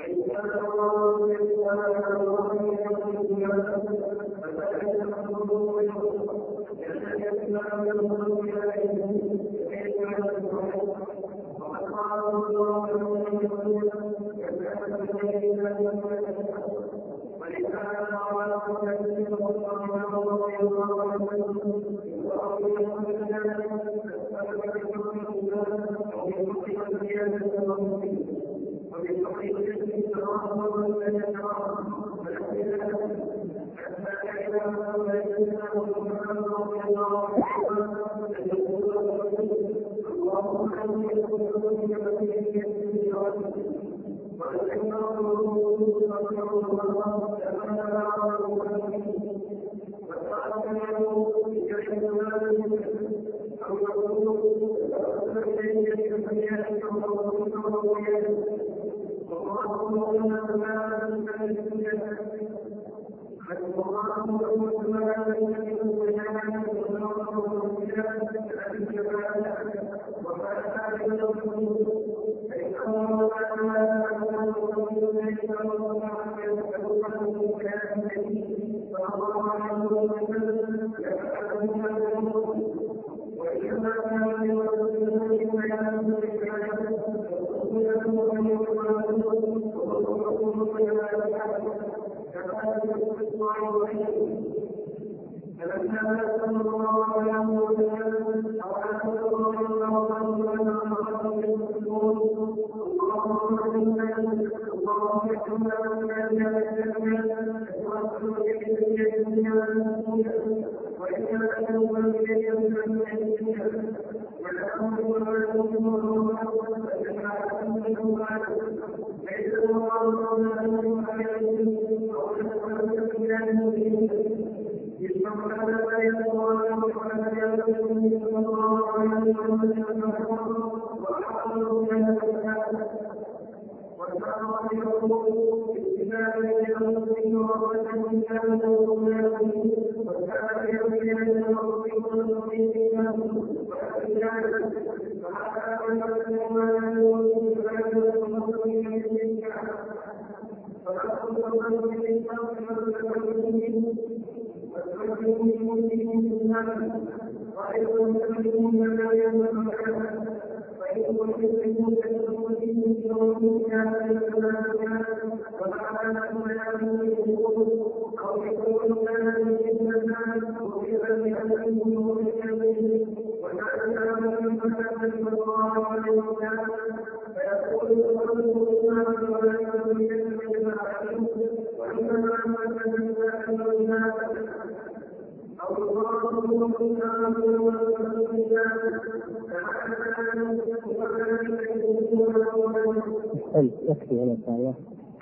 يكفي هنا الآية.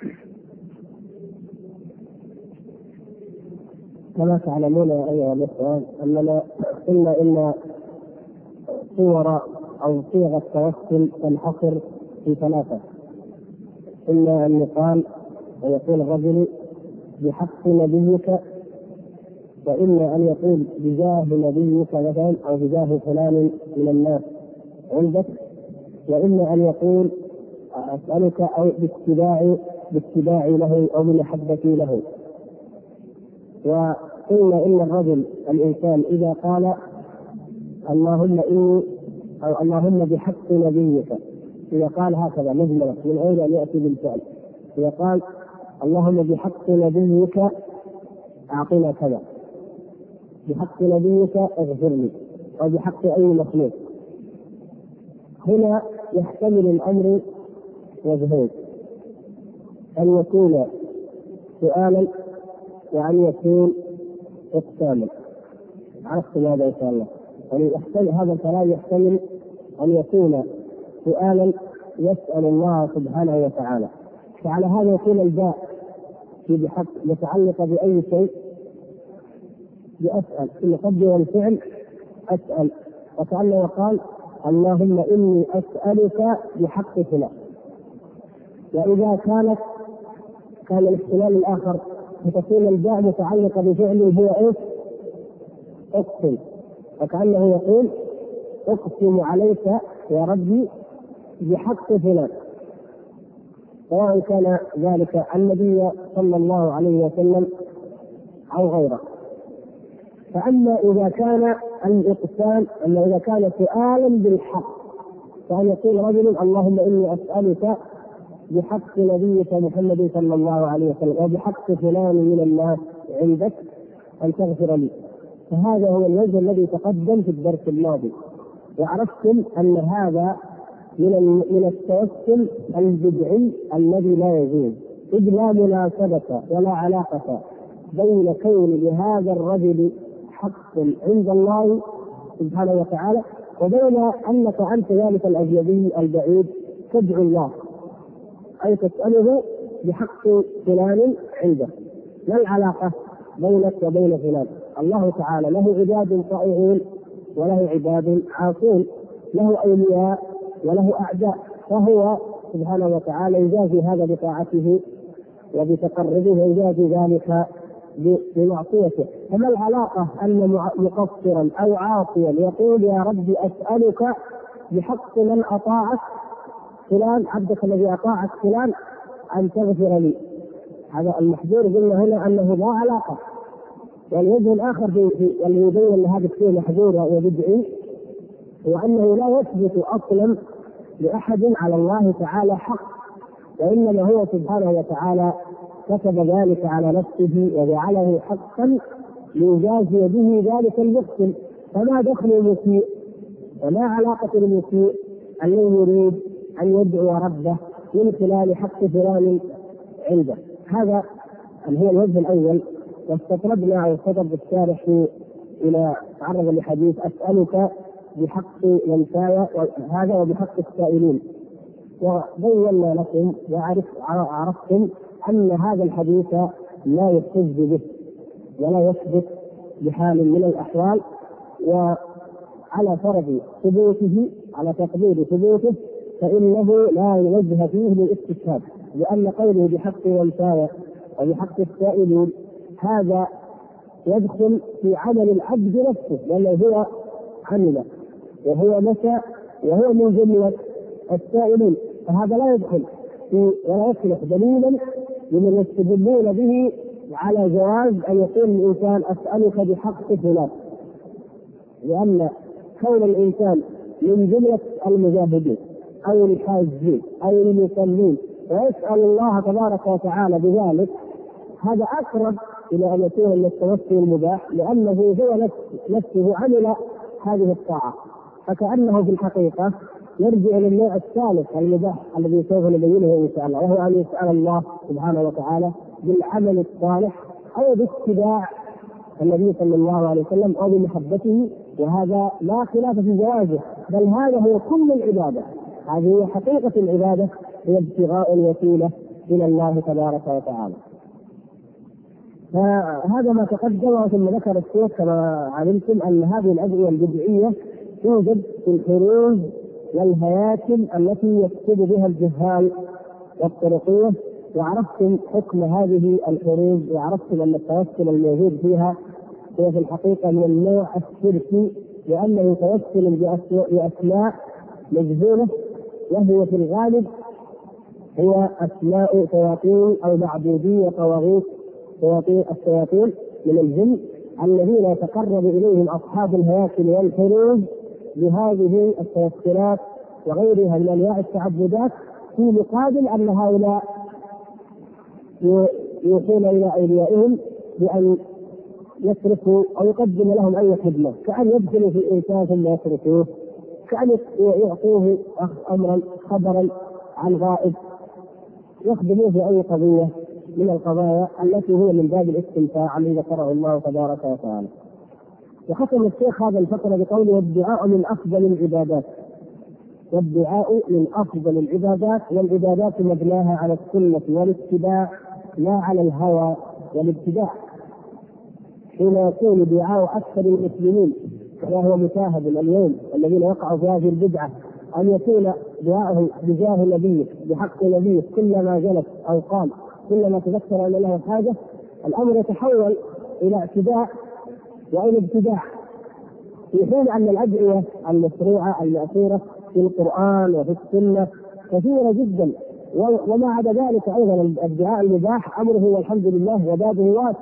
كما تعلمون أيها الإخوان أننا قلنا إن صور أو صيغ التوسل تنحصر في ثلاثة: إما أن يقال ويقول الرجل بحق نبيك، وإما أن يقول بجاه نبيك مثلا أو بجاه فلان من الناس عندك، وإما أن يقول أسألك أو باتباعي له أو بمحبتي له. وقلنا إن الرجل الإنسان إذا قال اللهم إني أو اللهم بحق نبيك، إذا قال هكذا مجملة من غير أن يأتي بالفعل، إذا قال اللهم بحق نبيك أعطنا كذا، بحق نبيك اغفر لي، أو بحق أي مخلوق، هنا يحتمل الأمر وجهين: أن يكون سؤالا وأن يكون إقساما. عرفتم هذا إن شاء الله؟ يعني هذا الكلام يحتمل أن يكون سؤالا يسأل الله سبحانه وتعالى، فعلى هذا يكون الباء في بحق متعلقة بأي شيء بأسأل، إن قدر الفعل أسأل، وكأنه قال اللهم إني أسألك بحق فلان. وإذا كان الاحتمال الآخر فتكون الباء متعلقة بفعله هو إيش؟ أقسم، وكأنه يقول أقسم عليك يا ربي بحق فلان. سواء كان ذلك النبي صلى الله عليه وسلم أو غيره. فأما إذا كان الإقسام، أما إذا كان سؤالا بالحق، فأن يقول رجل اللهم إني أسألك بحق نبيك محمد صلى الله عليه وسلم وبحق فلان من الناس عندك أن تغفر لي، فهذا هو الوجه الذي تقدم في الدرس الماضي، وعرفتم أن هذا من التوسل البدعي الذي لا يجوز، إذ لا مناسبة ولا علاقة بين كون لهذا الرجل حق عند الله سبحانه وتعالى وبين أنك أنت ذلك الأجنبي البعيد تدعو الله أي تسأله بحق فلان عنده. ما العلاقة بينك وبين فلان؟ الله تعالى له عباد طائعون وله عباد عاصون، له أولياء وله أعداء، فهو سبحانه وتعالى يجازي هذا بطاعته وبتقربه ويجازي ذلك بمعصيته. فما العلاقة أن مقصرا أو عاصيا يقول يا رب أسألك بحق من أطاعك فلان، عبدك الذي أطاعك فلان، أن تغفر لي؟ هذا المحذور قلنا هنا أنه لا علاقة. والوجه الآخر الذي يبين أن هذا الشيء محذور وبدعي هو أنه لا يثبت أصلا لأحد على الله تعالى حق، وإنما هو سبحانه وتعالى كتب ذلك على نفسه وجعله حقا ليجازي به ذلك المحسن. فما دخل المسيء وما علاقة المسيء الذي يريد أن يدعو ربه من خلال حق فلان عنده؟ هذا هو الوجه الأول. واستطردنا أو استطرد الشارح إلى تعرض لحديث أسألك بحق منساي هذا وبحق السائلين، وبينا لكم وعرفتم أن هذا الحديث لا يحتج به ولا يثبت بحال من الأحوال، وعلى فرض ثبوته على تقدير ثبوته فإنه لا وجه فيه للاستشهاد، لأن قوله بحق منساي وبحق السائلين هذا يدخل في عمل العبد نفسه، لأنه هو عمل وهو مشى وهو من جملة السائلين، فهذا لا يدخل في ولا يصلح دليلا لمن يستدلون به على جواز أن يقول الإنسان أسألك بحق فلان، لأن كون الإنسان من جملة المجاهدين أو الحاجين أو المصلين ويسأل الله تبارك وتعالى بذلك، هذا أقرب إلى أن يكون من التوسل المباح، لأنه هو نفسه عمل هذه الطاعة، فكأنه في الحقيقة يرجع للنوع الثالث المباح الذي سوف نبينه إن شاء الله، وهو أن يسأل الله سبحانه وتعالى بالعمل الصالح أو باتباع النبي صلى الله عليه وسلم أو بمحبته، وهذا لا خلاف في جوازه، بل هذا هو كل العبادة، هذه هي حقيقة العبادة، هي ابتغاء الوسيلة إلى الله تبارك وتعالى. فهذا ما تقدم. ثم ذكر الشيخ كما علمتم أن هذه الأدعية البدعية توجد في الحروز والهياكل التي يكتب بها الجهال والطرقية، وعرفتم حكم هذه الحروز، وعرفتم أن التوسل الموجود فيها هو في الحقيقة من النوع الشركي، لأنه يتوسل بأسماء مجهولة، وهو في الغالب هو أسماء شياطين أو معبودية وطواغيت الشياطين من الجن الذين يتقرب إليهم أصحاب الهياكل والحروز بهذه التوسلات وغيرها من أنواع التعبدات، في مقابل أن هؤلاء يوصون إلى أوليائهم بأن يصرفوا أو يقدم لهم أي خدمة، كأن يدخلوا في الإنسان ثم يصرفوه، كأن يعطوه أمرا خبرا عن غائب، يخدموه في أي قضية من القضايا التي هي من باب الاستمتاع الذي ذكره الله تبارك وتعالى. وختم الشيخ هذا الفقرة بقوله والدعاء من أفضل العبادات، والدعاء من أفضل العبادات، والعبادات مبناها على السنة والاتباع لا على الهوى والابتداع. حين يكون دعاء أكثر المسلمين وهو مشاهد اليوم الذين وقعوا في هذه البدعة أن يكون دعاءهم بجاه نبيه بحق نبيه كلما جلس أو قام كلما تذكر أن له حاجة، الأمر يتحول إلى اعتداء وإلى ابتداع، في حين أن الأدعية المشروعة المأثورة في القرآن وفي السنة كثيرة جدا وما عدا ذلك أيضا الدعاء المباح أمره والحمد لله وبابه واسع.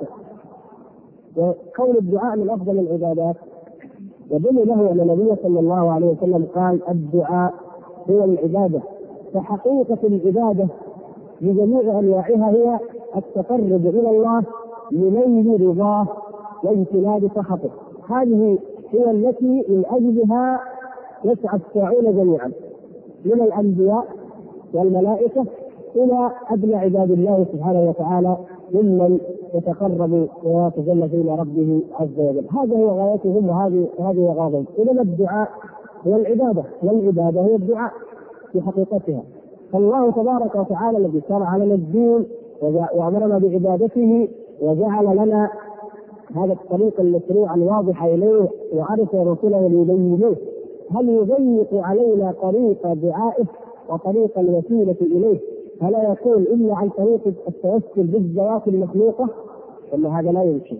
وكون الدعاء من أفضل العبادات يدل له أن النبي صلى الله عليه وسلم قال الدعاء هو العبادة. فحقيقة العبادة بجميع أنواعها هي التقرب إلى الله لنيل رضاه واجتناب سخطه. هذه هي التي من أجلها يسعى الساعون جميعا من الأنبياء والملائكة إلى أدنى عباد الله سبحانه وتعالى ممن يتقرب ويتجلى إلى ربه عز وجل. هذا هو غايتهم وهذه غايتهم. إنما الدعاء هو العبادة والعبادة هي الدعاء في حقيقتها. فالله تبارك وتعالى الذي شرع لنا الدين وأمرنا بعبادته وجعل لنا هذا الطريق المشروع الواضح إليه وأرسل رسله ليبينوه، هل يضيق علينا طريق دعائه وطريق الوسيلة إليه فلا يكون إلا عن طريق التوسل بالذوات المخلوقة؟ ثم هذا لا يمكن.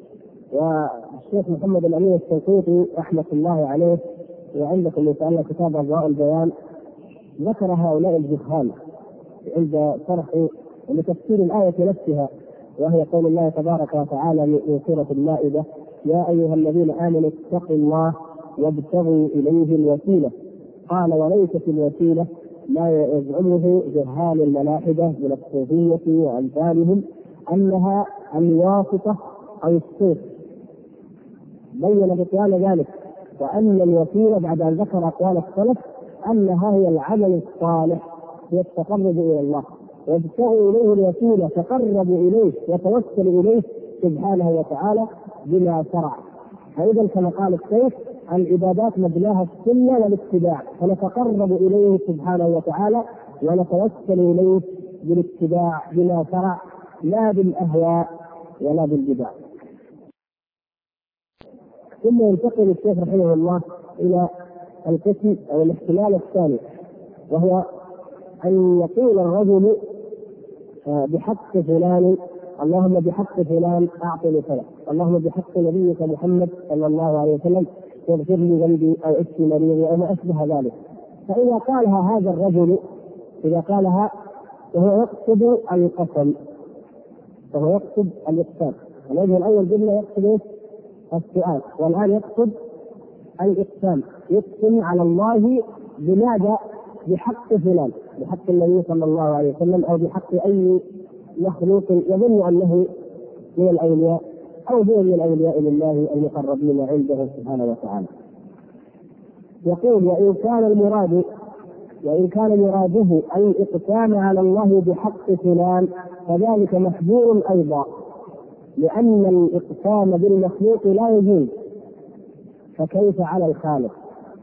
والشيخ محمد الأمين الشنقيطي رحمة الله عليه وعندكم إن شاء الله كتاب أضواء البيان ذكر هؤلاء الجهال عند شرح لتفسير الآية نفسها، وهي قول الله تبارك وتعالى من سورة المائدة: يا أيها الذين آمنوا اتقوا الله وابتغوا إليه الوسيلة. قال: وليست الوسيلة ما يزعمه جهال الملاحدة من الصوفية وأمثالهم أنها الواسطة أو الصوت. بين بطلان ذلك، وأن الوسيلة بعد أن ذكر أقوال السلف أنها هي العمل الصالح، هي التقرب إلى الله، وابتغوا إليه الوسيلة، تقربوا إليه وتوسلوا إليه سبحانه وتعالى بما شرع. فإذا كما قال الشيخ: العبادات مبناها السنة والاتباع، فنتقرب إليه سبحانه وتعالى ونتوسل إليه بالاتباع بما شرع، لا بالأهواء ولا بالبدع. ثم ينتقل الشيخ رحمه الله إلى القسم أو الاحتمال الثاني، وهو أن يقول الرجل بحق فلان: اللهم بحق فلان أعطني كذا، اللهم بحق نبيك محمد صلى الله عليه وسلم يغفر لي ذنبي أو اشفي مريضي أو ما أشبه ذلك. فإذا قالها هذا الرجل، إذا قالها وهو يقصد القسم، وهو يقصد الإقسام، الوجه الأول قلنا يقصد السؤال، والآن يقصد الإقسام، يقسم على الله بماذا؟ بحق فلان، بحق النبي صلى الله عليه وسلم، أو بحق أي مخلوق يظن أنه من الأولياء أو هو من الأولياء لله المقربين عنده سبحانه وتعالى. يقول: وإن كان مراده الإقسام على الله بحق فلان فذلك محظور أيضا، لأن الإقسام بالمخلوق لا يجوز، فكيف على الخالق؟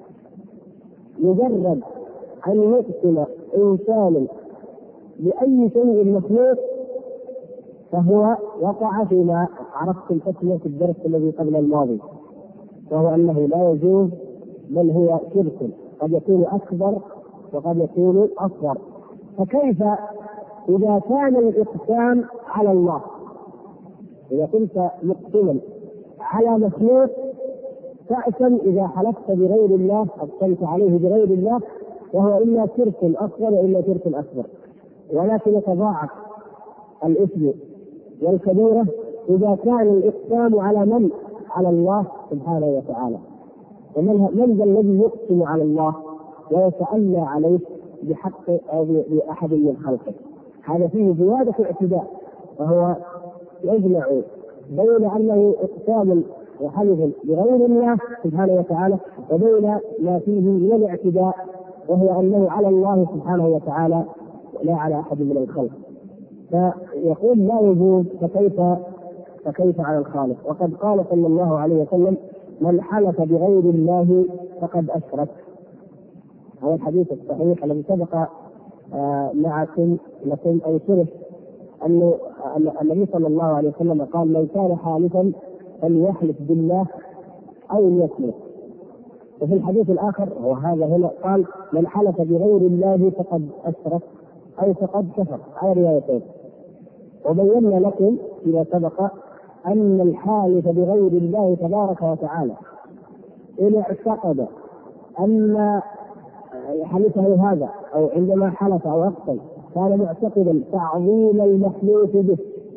مجرد أن يقسم إنسان بأي شيء مخلوق فهو وقع فيما عرفتم اسمه في الدرس الذي قبل الماضي، وهو أنه لا يجوز، بل هو شرك قد يكون أكبر وقد يكون أصغر. فكيف إذا كان الإقسام على الله؟ إذا كنت مقسما على مخلوق تأثم إذا حلفت بغير الله، أقسمت عليه بغير الله، وهو إلا شرك أصغر وإلا شرك أكبر، ولكن يتضاعف الإثم والكبيرة إذا كان الإقسام على من؟ على الله سبحانه وتعالى. ومن ذا الذي يقسم على الله ويتألى عليه بحق أو بأحد من خلقه؟ هذا فيه زيادة اعتداء، وهو يجمع بين أنه إقسام وحلف بغير الله سبحانه وتعالى وبين ما فيه من الاعتداء، وهو أنه على الله سبحانه وتعالى لا على أحد من الخلق. فيقول لا يجوز، فكيف على الخالق؟ وقد قال صلى الله عليه وسلم: من حلف بغير الله فقد أشرك. هذا الحديث الصحيح الذي سبق معكم لكم أو شرف أن النبي صلى الله عليه وسلم قال: من كان حالفا فليحلف بالله أو ليصمت. وفي الحديث الآخر وهذا هنا قال: من حلف بغير الله فقد أشرك أي فقد كفر، على روايتين. وبينا لكم فيما سبق أن الحالف بغير الله تبارك وتعالى إن اعتقد أن حلفه هذا أو عندما حلف أو أقسم كان معتقدا تعظيم المخلوق به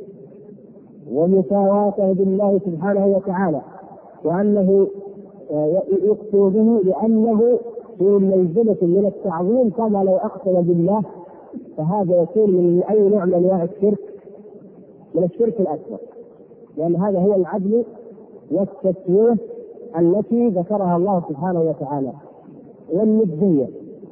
ومساواته بالله سبحانه وتعالى، وأنه يقصد به لأنه في منزلة من التعظيم كما لو أقسم بالله، فهذا يكون من أي نوع من أنواع الشرك، من الشرك الأكبر، لأن هذا هو العدل والتسوية التي ذكرها الله سبحانه وتعالى، والندية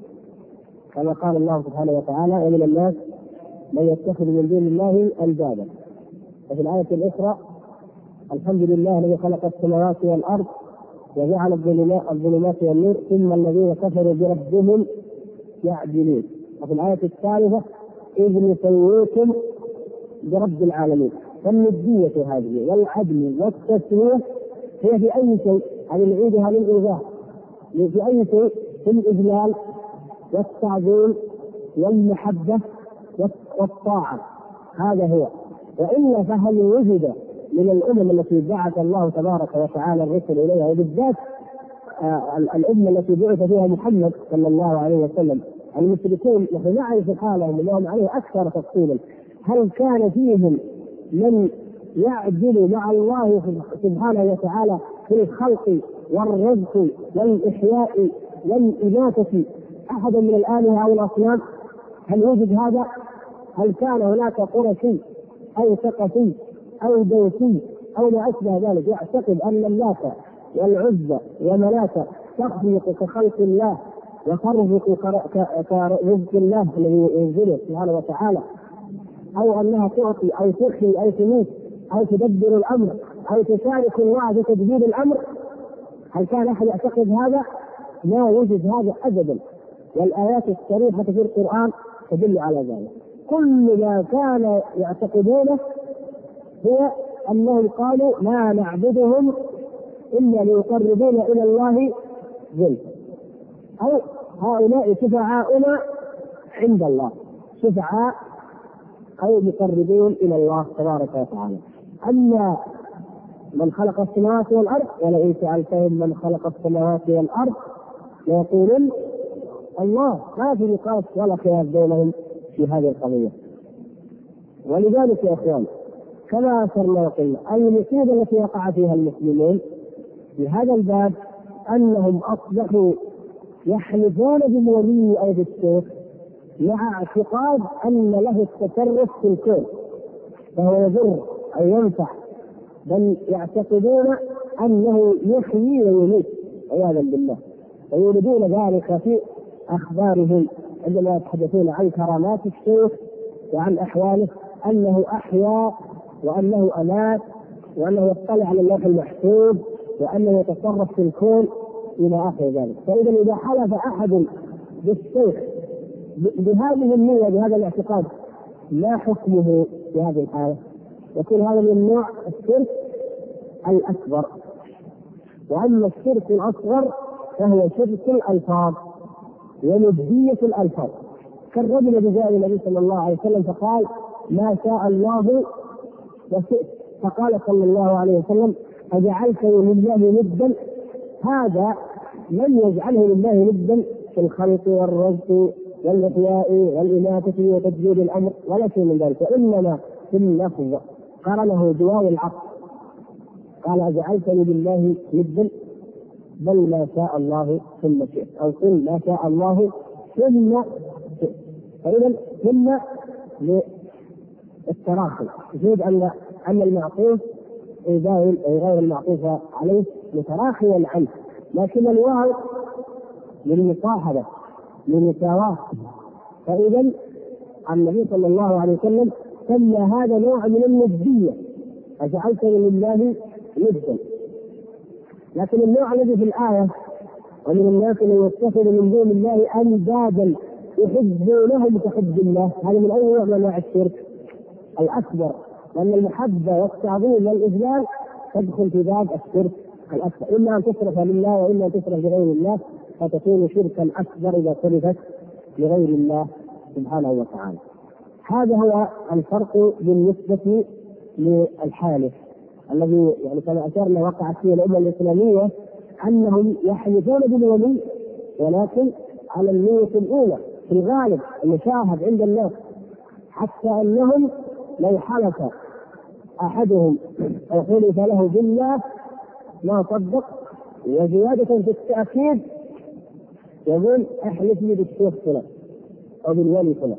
كما قال الله سبحانه وتعالى: ومن الناس من يتخذ من دون الله أندادا. وفي الآية الأخرى: الحمد لله الذي خلق السماوات والأرض وجعل الظلمات والنور ثم الذين كفروا بربهم يعدلون. وفي الآية الثالثة: إذ نسويكم برب العالمين. فالندية هذه والعدل والتسوية هي في أي شيء، هذه نعيدها للإيضاح، في أي شيء، في الإجلال والتعظيم والمحبة والطاعة، هذا هو. وإلا فهل وجد من الأمم التي بعث الله تبارك وتعالى الرسل إليها، وبالذات الأمة التي بعث فيها محمد صلى الله عليه وسلم، المشركون نحن نعرف حالهم اللهم عليه أكثر تفصيلا، هل كان فيهم من يعدل مع الله سبحانه وتعالى في الخلق والرزق والإحياء والإماتة أحدا من الآلهة أو الأصنام؟ هل وجد هذا؟ هل كان هناك قرشي أو ثقفي أو دوسي أو ما أشبه ذلك يعتقد أن اللات والعزى ومناة تخلق كخلق الله وترزق كرزق الله الذي ينزله سبحانه وتعالى، أو أنها تعطي أو تحيي أو تميت أو تدبر الأمر أو تشارك الله في تدبير الأمر؟ هل كان أحد يعتقد هذا؟ لا وجد هذا أبدا، والآيات الصريحة في القرآن تدل على ذلك. كل ما كان يعتقدونه هو أنهم قالوا ما نعبدهم إلا ليقربونا إلى الله زلفى، أو هؤلاء شفعاؤنا عند الله، شفعاء أو مقربون إلى الله تبارك وتعالى. أما من خلق السماوات والأرض ولئن سألتهم من خلق السماوات والأرض ليقولن الله، ما في نقاش ولا خلاف بينهم في هذه القضية. ولذلك يا إخوان كما أشرنا وقلنا المصيبة التي وقع فيها المسلمين في هذا الباب أنهم أصبحوا يحلفون بالولي أو بالشيخ مع اعتقاد أن له التصرف في الكون فهو يضر أو ينفع، بل يعتقدون أنه يحيي ويميت عياذا بالله، ويريدون ذلك في أخبارهم عندما يتحدثون عن كرامات الشيخ وعن أحواله، أنه أحيا وأنه أمات وأنه يطلع على اللوح المحفوظ وأنه يتصرف في الكون إلى آخر ذلك. فإذا إذا حلف أحد بالشيخ بهذه النية بهذا الاعتقاد ما حكمه في هذه الحالة؟ يكون هذا من نوع الشرك الأكبر. وأما الشرك الأصغر فهو شرك الألفاظ وندية الألفاظ، كالرجل الذي جاء النبي صلى الله عليه وسلم فقال ما شاء الله وشئت، فقال صلى الله عليه وسلم أجعلته لله ندا؟ هذا لم يجعله لله ندا في الخلق والرزق والإحياء والإماتة وتدبير الأمر ولا شيء من ذلك، وإنما في اللفظ قرنه دواء العقل، قال أجعلتني لله ندا؟ بل ما شاء الله ثم شئت، أو قل ما شاء الله ثم شئت. فإذا ثم للتراخي يفيد أن المعطوف غير المعطوف عليه متراخيا عنه، لكن الواو للمصاحبة للمساواة. فإذا النبي صلى الله عليه وسلم سمى هذا نوع من الندية، أجعلتني لله ندا. لكن النوع الذي في الآية ومن الناس من يتخذ من دون الله أندادا يحبونهم كحب الله، هذا من أي نوع من أنواع الشرك الأكبر، لأن المحبة والتعظيم والإجلال تدخل في باب الشرك الأكبر، إما أن تصرف لله وإما أن تصرف لغير الله، فتكون شركا أكبر إذا صرفت لغير الله سبحانه وتعالى. هذا هو الفرق بالنسبة للحالف الذي يعني كما أشرنا وقعت فيه الأمة الإسلامية، أنهم يحلفون بالولي ولكن على النية الأولى في الغالب المشاهد عند الناس حتى أنهم لو حلف أحدهم أو حلف له بالله ما صدق. وزيادة في التأكيد يقول احلف لي بالشيخ فلان أو بالولي فلان،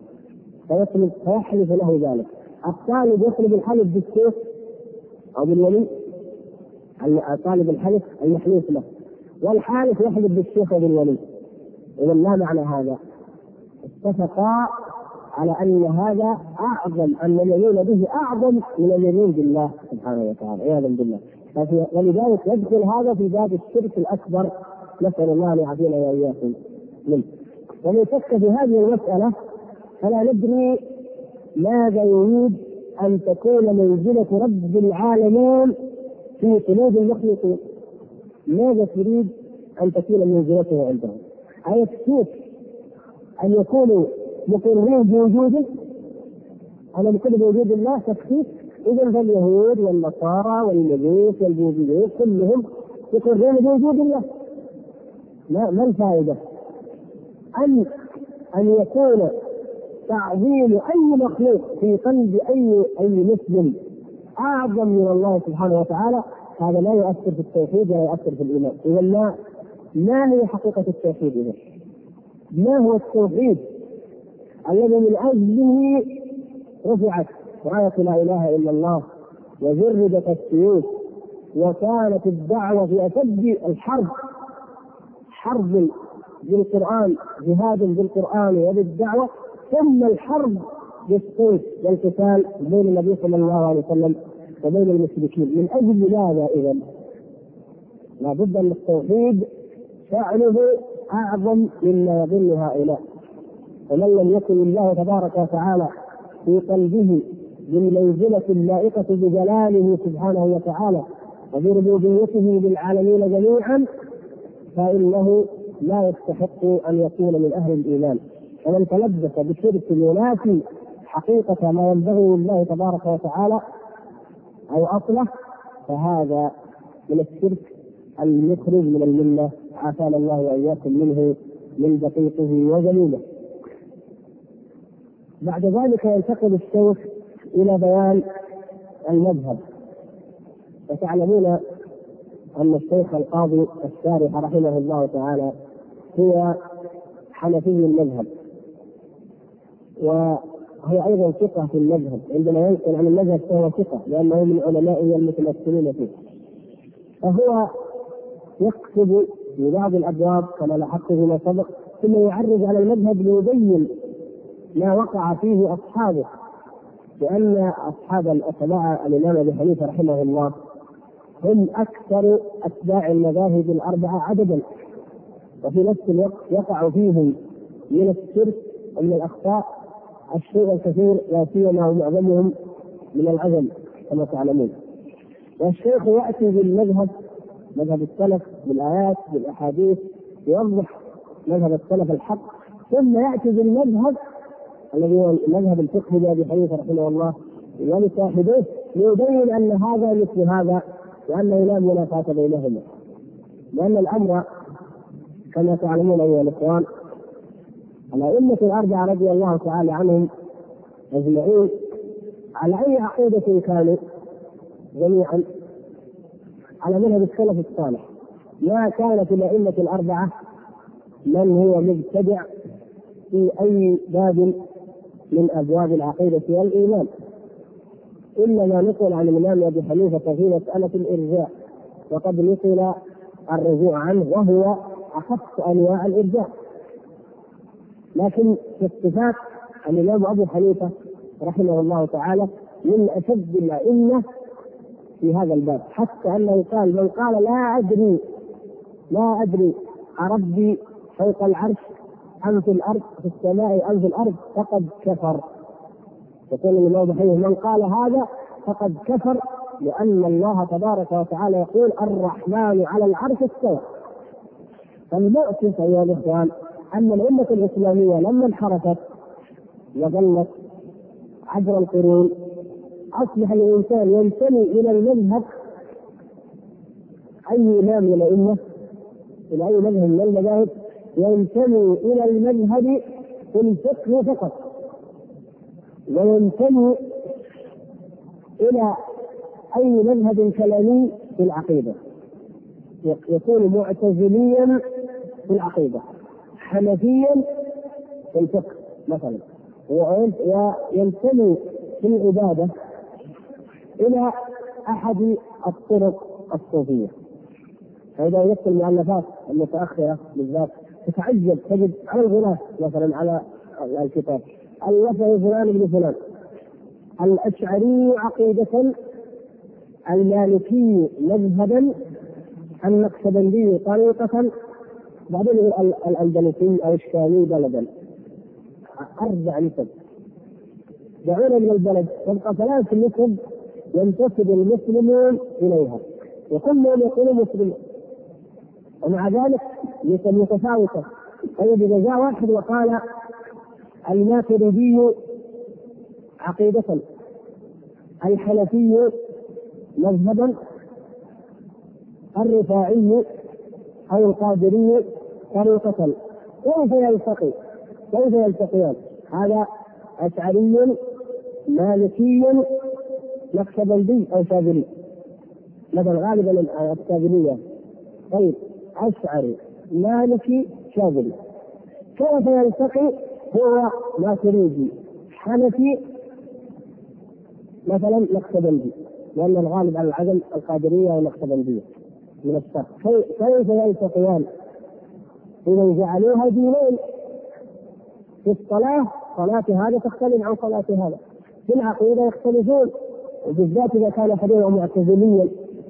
فيحلف له ذلك. الطالب يطلب الحلف بالشيخ أو بالولي، طالب الحلف المحلوف له، والحالف يحلف بالشيخ أو بالولي. إذا ما معنى هذا؟ اتفقا على أن هذا أعظم، أن اليمين به أعظم من اليمين بالله سبحانه وتعالى عياذا بالله. ولذلك يدخل هذا في باب الشرك الأكبر، نسأل الله أن يعافينا وإياكم منه. ومن شك في هذه المسألة فلا ندري ماذا يريد أن تكون منزلة رب العالمين في قلوب المخلوقين. ماذا تريد أن تكون منزلته عندهم؟ أيكفيك أن يكونوا مقرين بوجوده؟ أنا بكل بوجود الله تكفيك؟ إذا فاليهود والنصارى والمجوس والبوذيين كلهم يقرون بوجود الله. ما الفائدة؟ أن يكون تعظيم أي مخلوق في قلب أي مسلم أعظم من الله سبحانه وتعالى، هذا لا يؤثر في التوحيد ولا يؤثر في الإيمان. إذا ما هي حقيقة التوحيد؟ إذا ما هو التوحيد الذي من أجله رفعت راية لا إله إلا الله وجردت السيوف وكانت الدعوة في أشد الحرب، حرب بالقرآن، جهاد بالقرآن وبالدعوة، ثم الحرب بالسيف والقتال بين النبي صلى الله عليه وسلم وبين المشركين. من أجل ماذا إذن؟ لا بد أن التوحيد فعله أعظم مما يظن هؤلاء. ومن لم يكن الله تبارك وتعالى في قلبه بالمنزلة اللائقة بجلاله سبحانه وتعالى وبربوبيته للعالمين جميعا فإنه لا يستحق أن يكون من أهل الإيمان. ومن تلبس بشرك ينافي حقيقة ما ينبغي لله تبارك وتعالى أو أصله فهذا من الشرك المخرج من الملة، عافانا الله وإياكم منه من دقيقه وجليله. بعد ذلك ينتقل الشيخ إلى بيان المذهب. وتعلمون أن الشيخ القاضي الشارح رحمه الله تعالى هو حنفي المذهب، وهو أيضا ثقة في المذهب. عندما ينقل عن المذهب فهو ثقة لأنه من علمائه المتمثلين فيه. فهو يكتب في بعض الأبواب كما لاحظت فيما سبق، ثم يعرض على المذهب ليبين ما وقع فيه أصحابه، لأن أصحاب أتباع الإمام أبي حنيفة رحمه الله هم أكثر أتباع المذاهب الأربعة عددا، وفي نفس الوقت يقع فيهم من الشرك ومن الأخطاء الشيء الكثير، لا سيما ومعظمهم من العجل كما تعلمون. والشيخ يأتي بالمذهب، مذهب السلف، بالآيات بالأحاديث، يوضح مذهب السلف الحق، ثم يأتي بالمذهب الذي هو المذهب الفقهي لأبي حنيفة رحمه الله ولصاحبيه، ليبين أن هذا مثل هذا وأنه لا منافاة بينهما. لأن الأمر كما تعلمون أيها الإخوان، الأئمة الأربعة رضي الله تعالى عنهم أجمعين على أي عقيدة كانوا جميعا؟ على مذهب السلف الصالح. ما كانت الأئمة الأربعة من هو مبتدع في أي باب من أبواب العقيدة والإيمان، إلا ما نقل عن الإمام أبي حنيفة في مسألة الإرجاء، وقد نقل الرجوع عنه وهو أخف أنواع الإرجاء. لكن في اتفاق الإمام أبو حنيفة رحمه الله تعالى من أشد الأئمة في هذا الباب، حتى أنه قال: من قال لا أدري أربي فوق العرش أم في الأرض، في السماء أم في الأرض، فقد كفر. يقول الإمام أبو حنيفة: من قال هذا فقد كفر، لأن الله تبارك وتعالى يقول: الرحمن على العرش استوى. فالمؤسف أيها الإخوان أن الأمة الإسلامية لما انحرفت وظلت عبر القرون أصبح الإنسان ينتمي إلى المذهب، أي إمام من الأمة إلى أي مذهب من المذاهب ينتمي إلى المذهب في الفقه فقط، وينتمي إلى أي مذهب كلامي في العقيدة، يكون معتزليا في العقيدة، حنفيا في الفقه مثلا، وينتمي في العبادة إلى أحد الطرق الصوفية. فإذا يكتب المؤلفات المتأخرة بالذات تتعجب، تجد على الغلاف مثلا على الكتاب ألفه فلان بن فلان، الأشعري عقيدة، المالكي مذهبا، النقشبندي طريقة، بعدين الأندلسي أو الشامي بلدا. 4 نسب دعونا من البلد، تبقى 3 نسب ينتسب المسلمون إليها وكلهم يقولون مسلمون، ومع ذلك نسب متفاوتة. طيب إذا جاء واحد وقال الماتريدي عقيدة، الحنفي مذهبا، الرفاعي أو القادري طريقة، كيف يلتقيان؟ هذا أشعري مالكي نقشبندي أو شاذلي مثلا، غالبا الشاذلية. طيب أشعري مالكي شاذلي، كيف يلتقي هو ماتريدي حنفي مثلا نقشبندي، لأن الغالب على العدم القادرية والنقشبندية من الشرق. كيف يلتقيان؟ إذا جعلوها دينين، في الصلاة صلاة هذا تختلف عن صلاة هذا، في العقيدة يختلفون، وبالذات إذا كان حديثا معتزليا.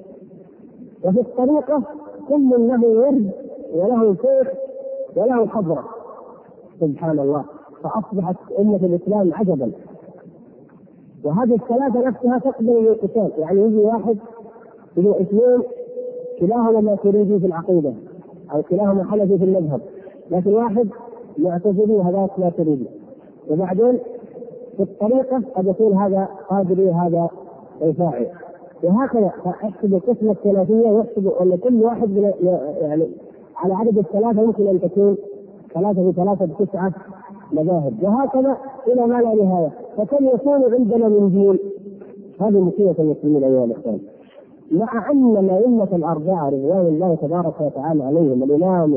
وفي الطريقة كل له ورد وله شيخ وله حضرة، سبحان الله. فأصبحت أمة الإسلام عجبا. وهذه الثلاثة نفسها تقبل القتال، يعني يجي واحد يجي 2 كلاهما ماتريدي في العقيدة أو كلاهما حنفي في المذهب، لكن واحد معتزلي وهذا ماتريدي، وبعدين في الطريقة قد يكون هذا قادري وهذا رفاعي، وهكذا. احسب القسمة الثلاثية واحسب أن كل واحد يعني على عدد الثلاثة يمكن أن تكون 3 في 3 ب9 مذاهب، وهكذا إلى ما لا نهاية. فكم يكون عندنا من دين؟ هذه مصيبة المسلمين أيها الإخوان. مع أن الأئمة الأربعة رضوان الله تبارك وتعالى عليهم، الإمام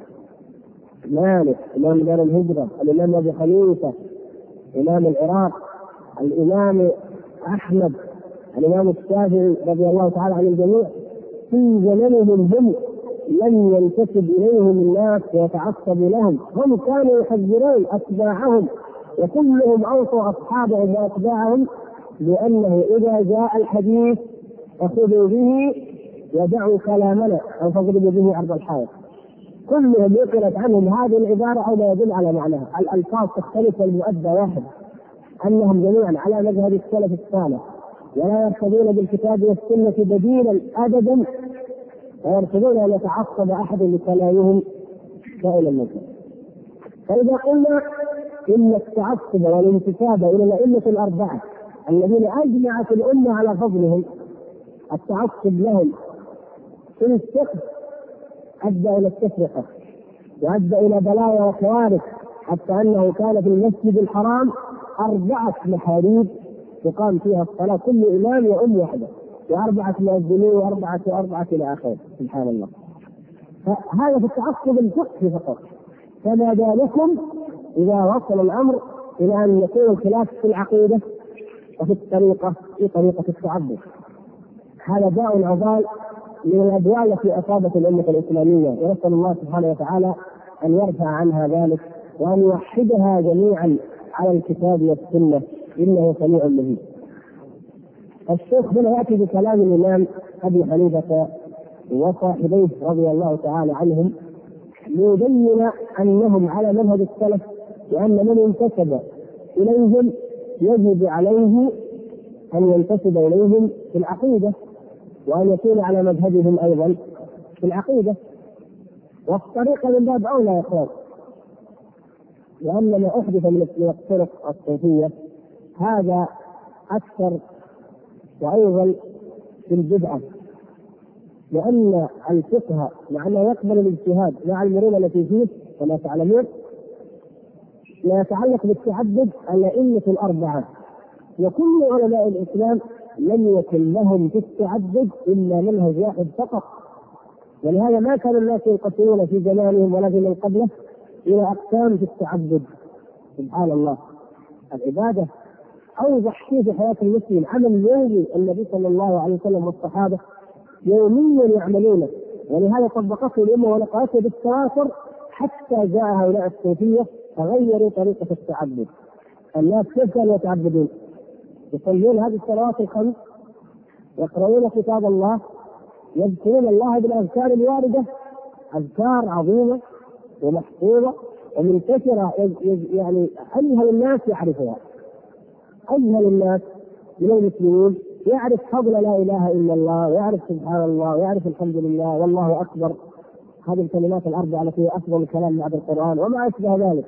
مالك إمام دار الهجرة، الإمام أبي حنيفة إمام العراق، الإمام أحمد، الإمام الشافعي رضي الله تعالى عن الجميع، في زمنهم هم لم ينتسب إليهم الناس ويتعصب لهم، هم كانوا يحذرون أتباعهم، وكلهم أوصوا أصحابهم وأتباعهم لأنه إذا جاء الحديث فخذوا به ودعوا كلامنا أو فاضربوا به عرض الحائط. كلهم يقلت عنهم هذه العبارة أو ما يدل على معناها. الألفاظ تختلف والمؤدى واحد، أنهم جميعا على مذهب السلف الصالح، ولا يرتضون بالكتاب والسنة بديلا أبدا، ويرتضون أن يتعصب أحد لكلامهم سائل المذهب. فإذا قلنا إن التعصب والانتساب إلى الأئمة الأربعة الذين أجمعت الأمة على فضلهم، التعصب لهم في الفقه أدى إلى التفرقة وأدى إلى بلايا وكوارث، حتى أنه كان في المسجد الحرام 4 محاريب تقام فيها الصلاة، كل إمام يؤم وحده، و4 مؤذنين وأربعة إلى آخره، سبحان الله. فهذا في التعصب الفقهي فقط. فما بالكم إذا وصل الأمر إلى أن يكون الخلاف في العقيدة وفي الطريقة، في طريقة التعبد. هذا داء عضال من الأدواء التي أصابت الأمة الإسلامية، ونسأل الله سبحانه وتعالى أن يرفع عنها ذلك وأن يوحدها جميعا على الكتاب والسنة، إنه سميع مجيب. الشيخ هنا يأتي بكلام الإمام أبي حنيفة وصاحبيه رضي الله تعالى عنهم ليبين أنهم على مذهب السلف، وأن من انتسب إليهم يجب عليه أن ينتسب إليهم في العقيدة، وأن يكون على مذهبهم أيضا في العقيدة. والطريقة من باب أولى يا إخوان، لأن ما أحدث من الطرق الصوفية هذا أكثر وأيضا في البدعة، لأن الفقه مع أنه يقبل الاجتهاد مع المرونة التي فيه كما تعلمون، ما يتعلق بالتعبد الأئمة الأربعة وكل علماء الإسلام لم يكن لهم في التعبد إلا منهج واحد فقط، ولهذا ما كان الناس ينقسمون في زمانهم ولا في من قبله إلى أقسام في التعبد. سبحان الله، العبادة أوضح شيء في حياة المسلم، عمل يومي النبي صلى الله عليه وسلم والصحابة يوميا يعملونه، ولهذا طبقته الأمة ونقلته بالتواتر حتى جاء هؤلاء الصوفية فغيروا طريقة التعبد. الناس كيف كانوا يتعبدون؟ يصلون هذه الصلوات الخمس، يقرؤون كتاب الله، يذكرون الله بالأذكار الواردة، أذكار عظيمة ومحفوظة ومنتشرة، يعني أجهل الناس يعرفها، أجهل الناس من المسلمين يعرف فضل لا إله إلا الله، ويعرف سبحان الله، ويعرف الحمد لله والله أكبر، هذه الكلمات الأربعة التي هي أفضل الكلام بعد القرآن وما أشبه ذلك.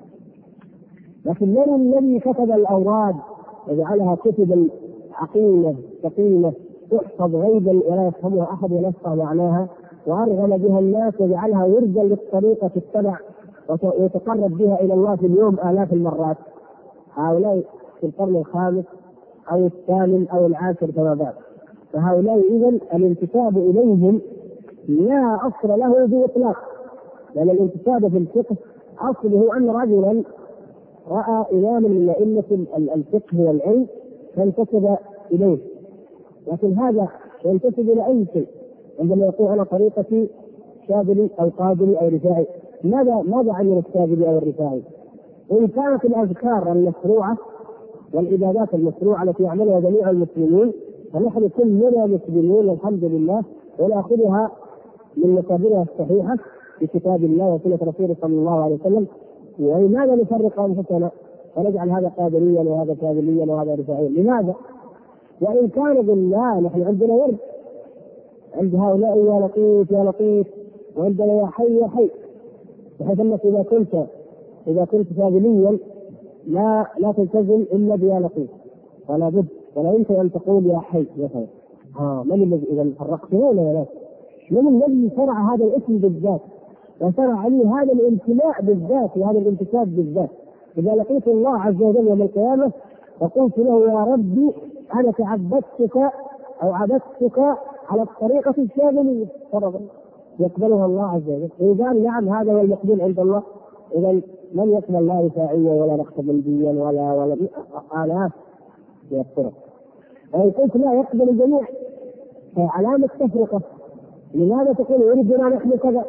لكن من الذي كتب الأوراد وجعلها كتبا عقيمة ثقيلة تحفظ غيبا ولا يفهمها أحد ولا يفقه معناها، وأرغم بها الناس وجعلها وردا للطريقة تتبع ويتقرب بها إلى الله في اليوم آلاف المرات؟ هؤلاء في القرن الخامس أو الثامن أو العاشر كما بعد. فهؤلاء إذن الانتساب إليهم لا أصل له بإطلاق، لأن الانتساب في الفقه أصله أن رجلا رأى إماما من أئمة الفقه والعلم فانتسب إليه، لكن هذا ينتسب إلى أي شيء. عندما يقول أنا طريقتي شاذلي أو قادري أو رفاعي، ماذا عن الشاذلي أو الرفاعي؟ وإن كانت الأذكار المشروعة والعبادات المشروعة التي يعملها جميع المسلمين فنحن كلنا مسلمون الحمد لله، ونأخذها من مصادرها الصحيحة في كتاب الله وسنة رسوله صلى الله عليه وسلم. ولماذا نفرق أنفسنا ونجعل هذا قادريا وهذا شاذليا وهذا رفاعيا؟ لماذا؟ وإن كان بالله نحن عندنا ورد، عند هؤلاء يا لطيف يا لطيف، وعندنا يا حي يا حي، بحيث أنك إذا كنت شاذليا لا تلتزم إلا بيا لطيف، ولا بد ولا يمكن أن تقول يا حي يا حي. من الذي إذا فرقتمونا يا ناس؟ من الذي شرع هذا الاسم بالذات وشرع عليه هذا الانتماء بالذات وهذا الانتساب بالذات؟ إذا لقيت الله عز وجل يوم القيامة فقلت له يا ربي أنا تعبدتك أو عبدتك على الطريقة الشاذلية، يقبلها الله عز وجل. إذا قال نعم هذا هو المقبول عند الله، إذا لن يقبل لا رفاعيا ولا نقشبنديا ولا آلاف من الطرق. وإن قلت لا يقبل الجميع فعلامة تفرقة. لماذا تقول يريدنا نحن كذا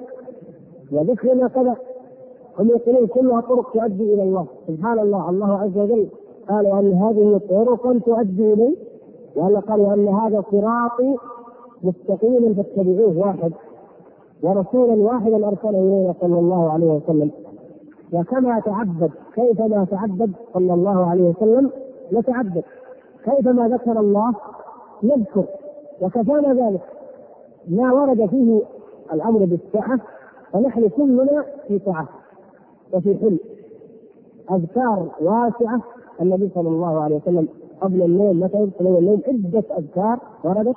وذكرنا كذا؟ هم يقولون كلها طرق تؤدي إلى الله. سبحان الله، الله عز وجل قال أن هذه طرقا تؤدي إليه، وأن قالوا أن هذا صراطي مستقيما فاتبعوه واحد، ورسولا واحدا أرسله إلينا صلى الله عليه وسلم. وكما تعبد كيفما تعبد صلى الله عليه وسلم نتعبد، كيفما ذكر الله نذكر، وكفانا ذلك. ما ورد فيه الأمر بالسعة فنحن كلنا في سعة وفي حل. أذكار واسعة، النبي صلى الله عليه وسلم قبل الليل مثلا قبل الليل عدة أذكار وردت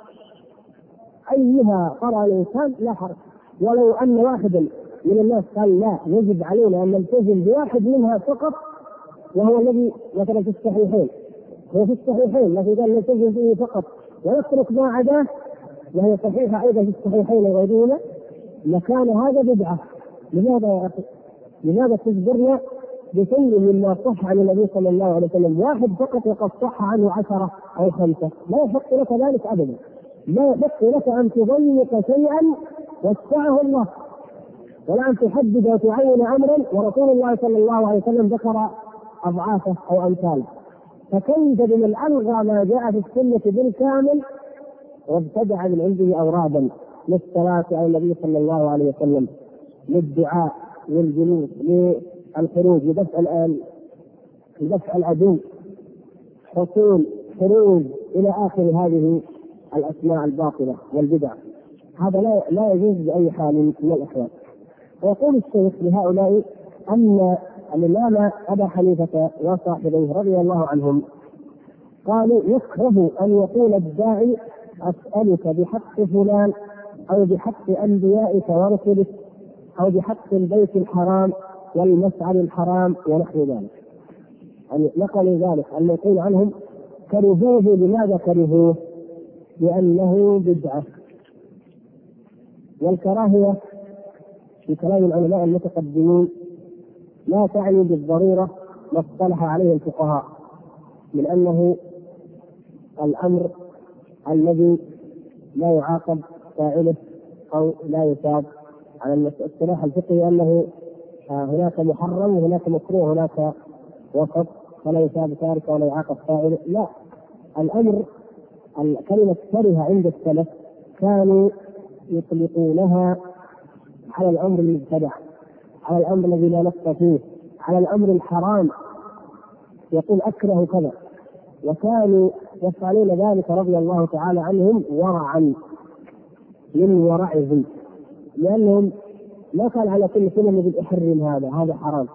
أيها قرأ الإنسان لا حرج، ولو أن واحدا من الناس قال لا يجب علينا أن نلتزم بواحد منها فقط، وهو الذي مثلا في الصحيحين، هو في الصحيحين لكن قال نلتزم به فقط ونترك ما عداه وهي صحيحة أيضا في الصحيحين وغيرهما، لكان هذا بدعة. لماذا يا أخي؟ لماذا تجبرنا بشيء مما صح عن النبي صلى الله عليه وسلم واحد فقط وقد صح عنه 10 أو 5؟ لا يحق لك ذلك أبدا، لا يحق لك أن تضيق شيئا وسعه الله، ولا أن تحدد وتعين أمرا ورسول الله صلى الله عليه وسلم ذكر أضعافه أو أمثاله. فكيف بمن ألغى ما جاء في السنة بالكامل وابتدع من عنده أورادا للصلاة على النبي صلى الله عليه وسلم، للدعاء، للجلوس، للخروج، لدفع العدو، حصول، خروج، إلى آخر هذه الأسماء الباطلة والبدع. هذا لا يجوز بأي حال من الأحوال. ويقول الشيخ لهؤلاء أن الإمام أبا حنيفة وصاحبيه رضي الله عنهم قالوا يكره أن يقول الداعي أسألك بحق فلان أو بحق أنبيائك ورسلك أو بحق البيت الحرام والمشعر الحرام ونحو ذلك. يعني نقلوا ذلك أن يقول عنهم كرهوه. لماذا كرهوه؟ لأنه بدعة. والكراهية في كلام العلماء المتقدمين لا تعني بالضرورة ما اصطلح عليه الفقهاء من أنه الأمر الذي لا يعاقب فاعله أو لا يثاب. على الاصطلاح الفقهي أنه هناك محرم وهناك مكروه وهناك وسط، فلا يثاب تاركه ولا يعاقب فاعله. لا، الأمر كلمة كره عند السلف كانوا يطلقونها على الأمر المبتدع، على الأمر الذي لا نص فيه، على الأمر الحرام، يقول أكره كذا. وكانوا يفعلون ذلك رضي الله تعالى عنهم ورعا من ورعهم، لأنهم ما كان على كل كلمة يقول احرم هذا حرام،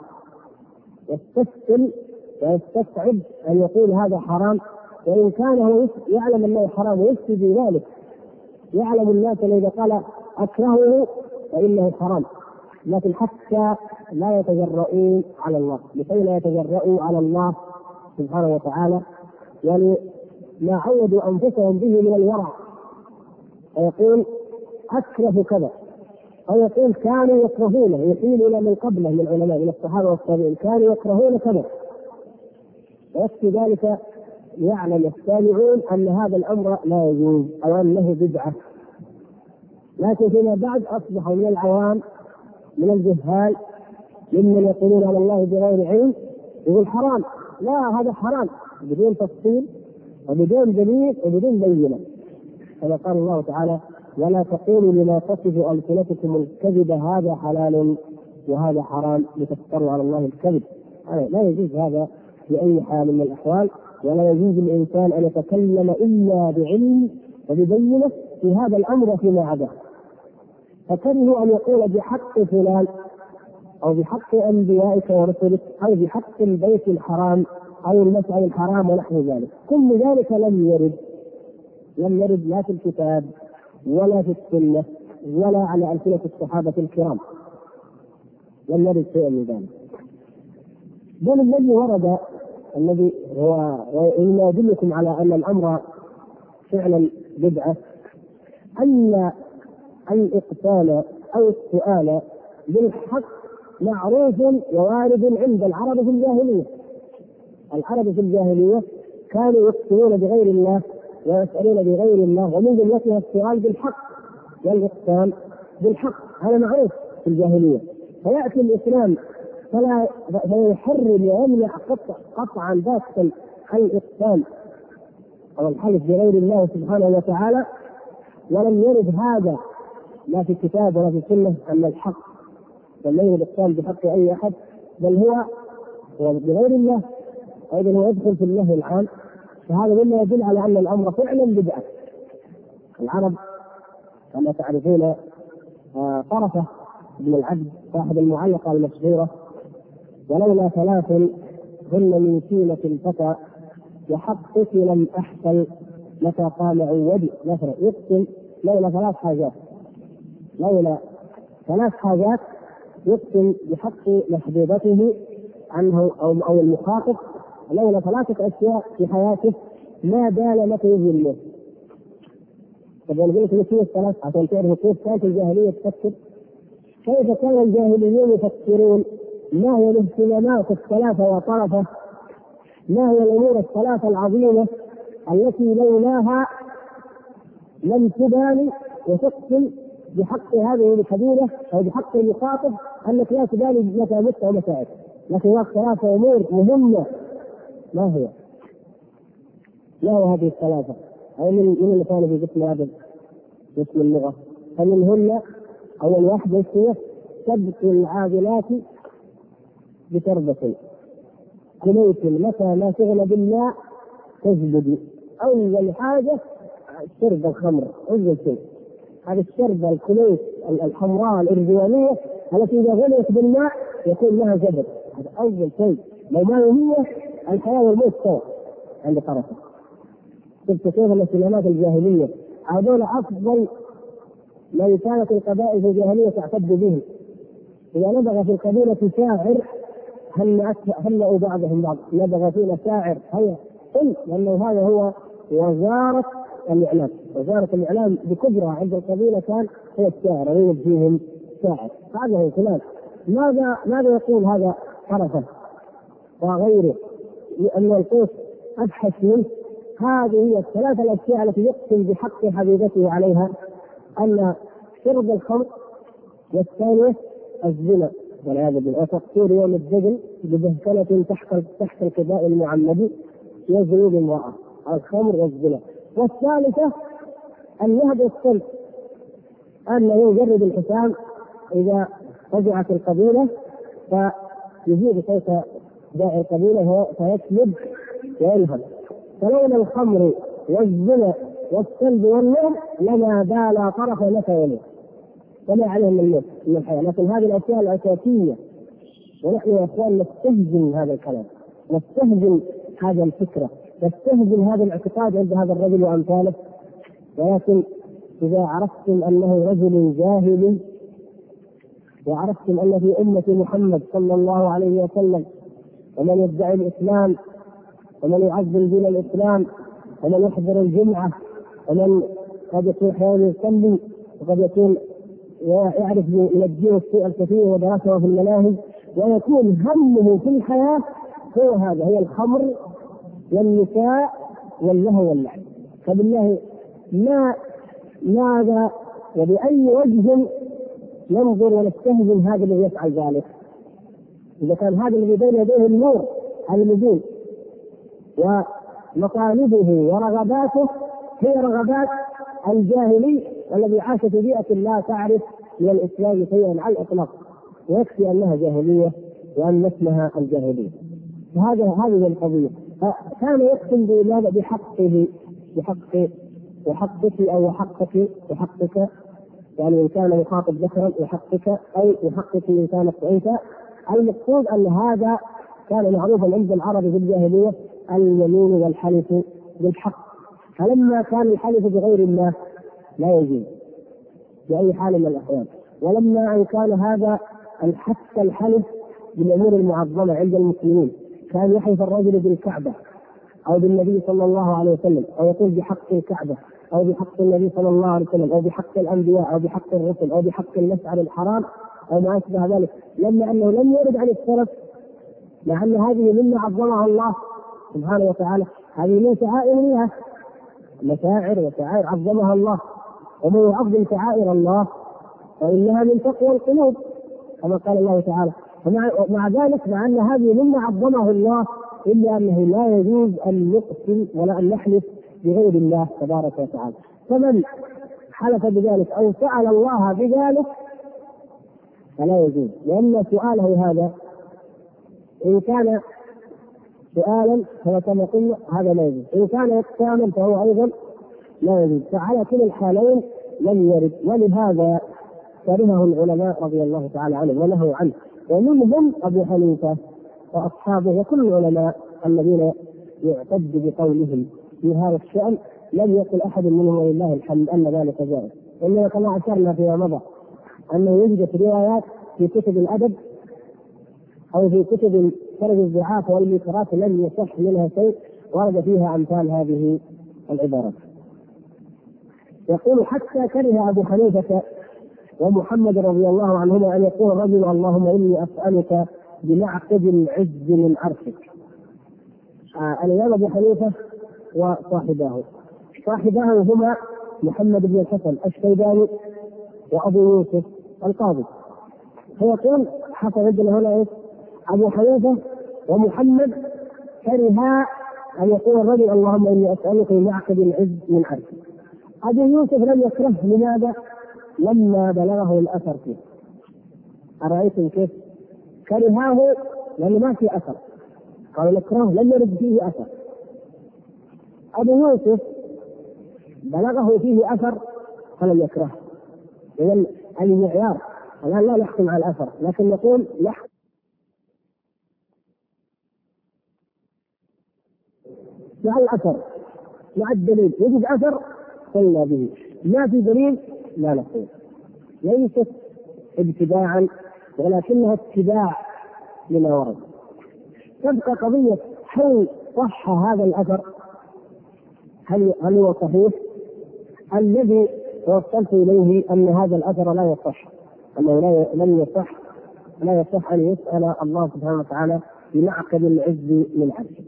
يستسهل ويستسعد أن يقول هذا حرام، وإن كان هو يعلم أنه حرام ويفسد ذلك. يعلم الناس أنه إذا قال أكرهه فإنه حرام، لكن حتى لا يتجرؤون على الله، لكي لا يتجرؤوا على الله سبحانه وتعالى، يعني ما عودوا أنفسهم به من الورع، فيقول أكره كذا، أو يقول كانوا يكرهونه، يحيل إلى من قبله من العلماء من الصحابة والتابعين كانوا يكرهون كذا، ويكفي ذلك يعلم السامعون أن هذا الأمر لا يجوز أو أنه بدعة. لكن فيما بعد أصبحوا من العوام من الجهال ممن يقولون على الله بغير علم يقول حرام، لا هذا حرام بدون تفصيل وبدون دليل وبدون بينة، كما قال الله تعالى ولا تقولوا لما تصف ألسنتكم الكذب هذا حلال وهذا حرام لتفتروا على الله الكذب. لا يجوز هذا بأي حال من الأحوال، ولا يجوز الإنسان أن يتكلم إلا بعلم وببينة في هذا الأمر وفيما عداه. فكره أن يقول بحق فلان أو بحق أنبيائك ورسلك أو بحق البيت الحرام أو المسعى الحرام ونحو ذلك، كل ذلك لم يرد لا في الكتاب ولا في السنة ولا على ألسنة الصحابة الكرام، لم يرد شيء من ذلك. بل الذي ورد الذي هو يدلكم على أن الأمر فعلا بدعة أن الإقسام أو السؤال بالحق معروف ووارد عند العرب في الجاهلية. العرب في الجاهلية كانوا يقسمون بغير الله ويسألون بغير الله، ومن جملتها السؤال بالحق والإقسام بالحق، هذا معروف في الجاهلية. فيأتي الإسلام فيحرم ويمنع قطعا باتا الإقسام أو الحلف بغير الله سبحانه وتعالى، ولم يرد هذا لا في الكتاب ولا في السنة أن الحق بل لا يرد الإقسام بحق أي أحد، بل هو بغير الله، أيضا هو يدخل في الله العام. فهذا مما يدل على أن الأمر فعلا بدعة. العرب كما تعرفون طرفة بن العبد صاحب المعلقة المشهورة ولولا ثلاث هن من سينة الفتى وحقك لم أحسن متى قام عودي. مثلا يقسم لولا ثلاث حاجات يقسم بحق محبوبته عنه أو المخاطب، لولا ثلاثة أشياء في حياته ما بال متى يظلمه. فبنقول لك الثلاث عشان تعرفوا كيف كانت الجاهلية تفكر، كيف كان الجاهليون يفكرون، ما هي الاهتمامات الثلاثة وطرفة، ما هي الأمور الثلاثة العظيمة التي لولاها لم تبالي وتقسم بحق هذه الكبيرة أو بحق المخاطب أنك لا تبالي متى مت أو متى. لكن هناك ثلاثة أمور مهمة، ما هي هذه الثلاثة؟ أو من اللي كانوا في جسم الأدب جسم اللغة، فمنهن أول واحدة هي سبق العادلات بتربة كليت متى ما شغل بالله تجلد. أول حاجة شرب الخمر، أول شيء هذا الشرب الكليت الحمراء الإرجوانية التي إذا غليت بالماء يكون لها جبل، هذا أول شيء. لو ما هي الحياة والموت سوا عند طرفه. شفت كيف الاهتمامات الجاهلية، هذول أفضل ما كانت القبائل في الجاهلية تعتد به، إذا نبغ في القبيلة شاعر هلأوا بعضهم بعض، نبغ فينا شاعر هيا قل، لأنه هذا هو وزارة الإعلام. وزارة الإعلام بكبرى عند القبيلة كان هو الشاعر، يوجد فيهم شاعر. هذا هو فلان. ماذا يقول هذا طرفه وغيره؟ أن القوس أبحث منه. هذه هي الثلاث الأشياء التي يقسم بحق حبيبته عليها، أن شرب الخمر، والثانية الزنا والعياذ بالله، وتقصير يوم الدجل ببهتلة تحت القباء المعمدي يزني بامرأة، الخمر والزنا. والثالثة النهب والسلب، أن يجرد الحسام إذا رجعت القبيلة فيزيد صوت داعي القبيلة فيسلب وينهب. فلولا الخمر والزنا والسلب والنوم لما بال طرف متى ولد، وما عليهم من الحياة. لكن هذه الأشياء الأساسية، ونحن يا أخوان نستهزن هذا الكلام، نستهزن هذه الفكرة، نستهزن هذا الاعتقاد عند هذا الرجل وأمثاله. ولكن إذا عرفتم أنه رجل جاهل، وعرفتم أن في أمة محمد صلى الله عليه وسلم ومن يدعي الإسلام ومن يعظم دين الإسلام ومن يحضر الجمعة ومن قد يكون حيوان يصلي وقد يكون يعرف من الدين الشيء الكثير ودرسه في المناهج، ويكون همه في الحياة هو هذا، هي الخمر والنساء واللهو واللعب. فبالله ماذا وبأي وجه ننظر ونستهزن هذا الذي يفعل ذلك؟ إذا كان هذا الذي بين يديه النور المبين ومطالبه ورغباته هي رغبات الجاهلي الذي عاش في بيئة لا تعرف من الإسلام شيئا على الإطلاق، ويكفي أنها جاهلية وأن اسمها الجاهلية. هذه القضية. كان يقسم بماذا؟ بحقه، وحقك أو وحقك، يعني إن كان يخاطب ذكرا وحقك أو وحقك إن كانت أنثى. المقصود أن هذا كان معروفا عند العرب في الجاهلية، اليمين والحلف بالحق. فلما كان الحلف بغير الله لا يجوز بأي حال من الأحوال. ولما أن كان هذا حتى الحلف بالأمور المعظمة عند المسلمين، كان يحلف الرجل بالكعبة أو بالنبي صلى الله عليه وسلم، أو يقول بحق الكعبة أو بحق النبي صلى الله عليه وسلم أو بحق الأنبياء أو بحق الرسل أو بحق المسعر الحرام أو ما أشبه ذلك، لما أنه لم يرد عن السلف، مع أن هذه مما عظمها الله سبحانه وتعالى، هذه من شعائر الله، مشاعر وشعائر عظمها الله، ومن يعظم شعائر الله فإنها من تقوى القلوب كما قال الله تعالى. ومع ذلك مع أن هذه مما عظمه الله، إلا أنه لا يجوز أن نقسم ولا أن نحلف بغير الله تبارك وتعالى. فمن حلف بذلك أو سأل الله بذلك فلا يجوز، لأن سؤاله هذا إن كان سؤالا فهو كما قلنا هذا لا يجوز، إن كان اقساما فهو أيضا لا يجوز. فعلى كل الحالين لم يرد، ولهذا كرهه العلماء رضي الله تعالى عنهم ونهوا عنه، ومنهم أبو حنيفة وأصحابه وكل العلماء الذين يعتد بقولهم في هذا الشأن. لم يقل أحد منهم ولله الحمد أن ذلك جائز، إنما كما أشرنا فيما مضى أنه يوجد روايات في كتب الأدب أو في كتب فرج الزعاف والميكرات لم يصح منها شيء ورد فيها أمثال هذه العبارات. يقول حتى كره أبو حنيفة ومحمد رضي الله عنهما أن يقول الرجل اللهم إني أسألك بمعقد العز من عرشك. الإمام أبو حنيفة وصاحباه هما محمد بن الحسن الشيباني وأبو يوسف القاضي. فيقول حصل عندنا هنا أبو حنيفة ومحمد كرها أن يقول الرجل اللهم إني أسألك بمعقد العز من عرشك. أبو يوسف لم يكره. لماذا؟ لما بلغه الأثر فيه. أرأيتم كيف؟ كرهاه لأنه ما في أثر، قالوا نكره لم يرد فيه أثر. أبو يوسف بلغه فيه أثر فلم يكره. إذن المعيار الآن لا نحكم على الأثر، لكن نقول نحكم مع الأثر مع الدليل. يجب أثر قلنا به، ما في دليل لا نقول. ليست ابتداعا ولكنها اتباع لما ورد. تبقى قضية هل صح هذا الأثر؟ هل هو صحيح؟ الذي وصلت إليه أن هذا الأثر لا يصح، أنه لا يصح أن يسأل الله سبحانه وتعالى بمعقد العز من عرشه.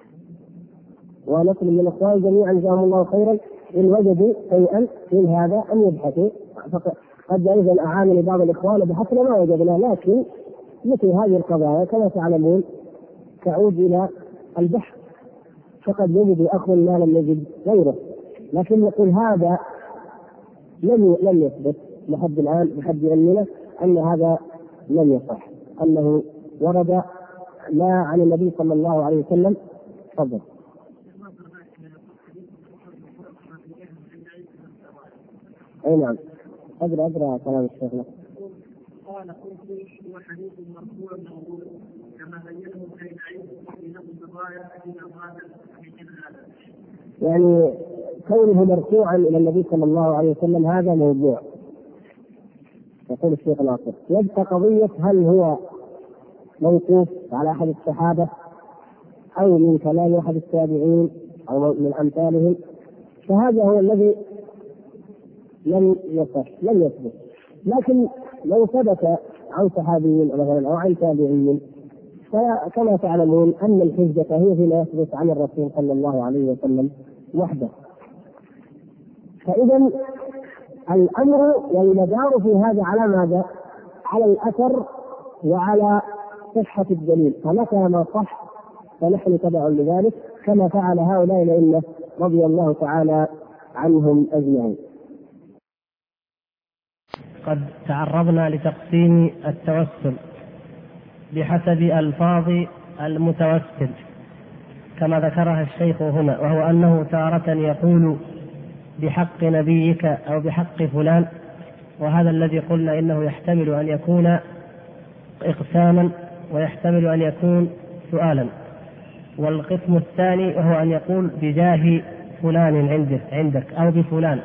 ونطلب من الإخوان جميعا جزاهم الله خيرا إن وجدوا شيئا من هذا أن يبحثوا. قد أيضا أعاني بعض الإخوان بحث ما وجدنا، لكن مثل هذه القضايا كما تعلمون تعود إلى البحث، فقد يجد أخ ما لم يجد غيره. لكن نقول هذا لم يثبت لحد الآن بحد علمنا أن هذا لم يصح، أنه ورد لا عن النبي صلى الله عليه وسلم. تفضل. أي نعم، أدرى كلام الشيخ. قال قلت هو حديث مرفوع موضوع كما بينه ابن العلم في نقد الرايه الذي اراد من هذا. يعني كونه مرفوعا الى النبي صلى الله عليه وسلم هذا موضوع، يقول الشيخ ناصر. يبقى قضيه هل هو موقوف على احد الصحابه او من كلام احد التابعين او من امثالهم، فهذا هو الذي لم يثبت. لكن لو ثبت عن صحابيين مثلا او عن تابعين، فكما تعلمون ان الحجه هي فيما يثبت عن الرسول صلى الله عليه وسلم وحده. فاذا الامر والمدار في هذا على ماذا؟ على الاثر وعلى صحه الدليل، فمتى ما صح فنحن تبع لذلك كما فعل هؤلاء الائمه رضي الله تعالى عنهم اجمعين. قد تعرضنا لتقسيم التوسل بحسب ألفاظ المتوسل كما ذكرها الشيخ هنا، وهو أنه تارة يقول بحق نبيك أو بحق فلان، وهذا الذي قلنا إنه يحتمل أن يكون إقساما ويحتمل أن يكون سؤالا. والقسم الثاني وهو أن يقول بجاه فلان عندك أو بفلان.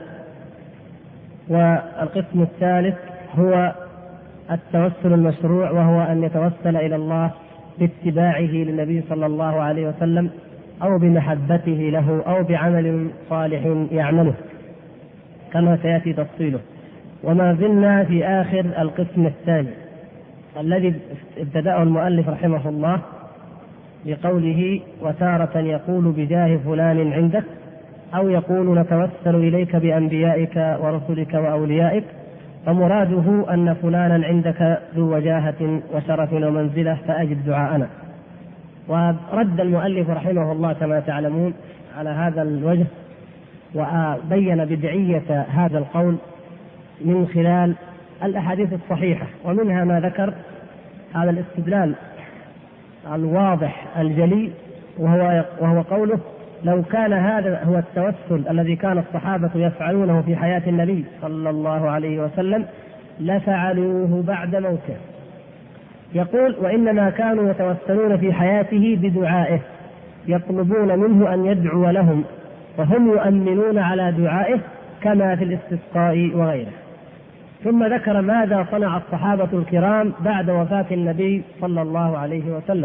والقسم الثالث هو التوسل المشروع، وهو أن يتوسل إلى الله باتباعه للنبي صلى الله عليه وسلم أو بمحبته له أو بعمل صالح يعمله كما سيأتي تفصيله. وما زلنا في آخر القسم الثاني الذي ابتدأه المؤلف رحمه الله بقوله وتارة يقول بجاه فلان عندك، أو يقول نتوسل إليك بأنبيائك ورسلك وأوليائك، فمراده أن فلانا عندك ذو وجاهة وشرف ومنزلة فأجب دعاءنا. ورد المؤلف رحمه الله كما تعلمون على هذا الوجه، وبين بدعية هذا القول من خلال الأحاديث الصحيحة، ومنها ما ذكر هذا الاستدلال الواضح الجلي، وهو قوله لو كان هذا هو التوسل الذي كان الصحابة يفعلونه في حياة النبي صلى الله عليه وسلم لفعلوه بعد موته. يقول وإنما كانوا يتوسلون في حياته بدعائه، يطلبون منه أن يدعو لهم، وهم يؤمنون على دعائه كما في الاستسقاء وغيره. ثم ذكر ماذا صنع الصحابة الكرام بعد وفاة النبي صلى الله عليه وسلم،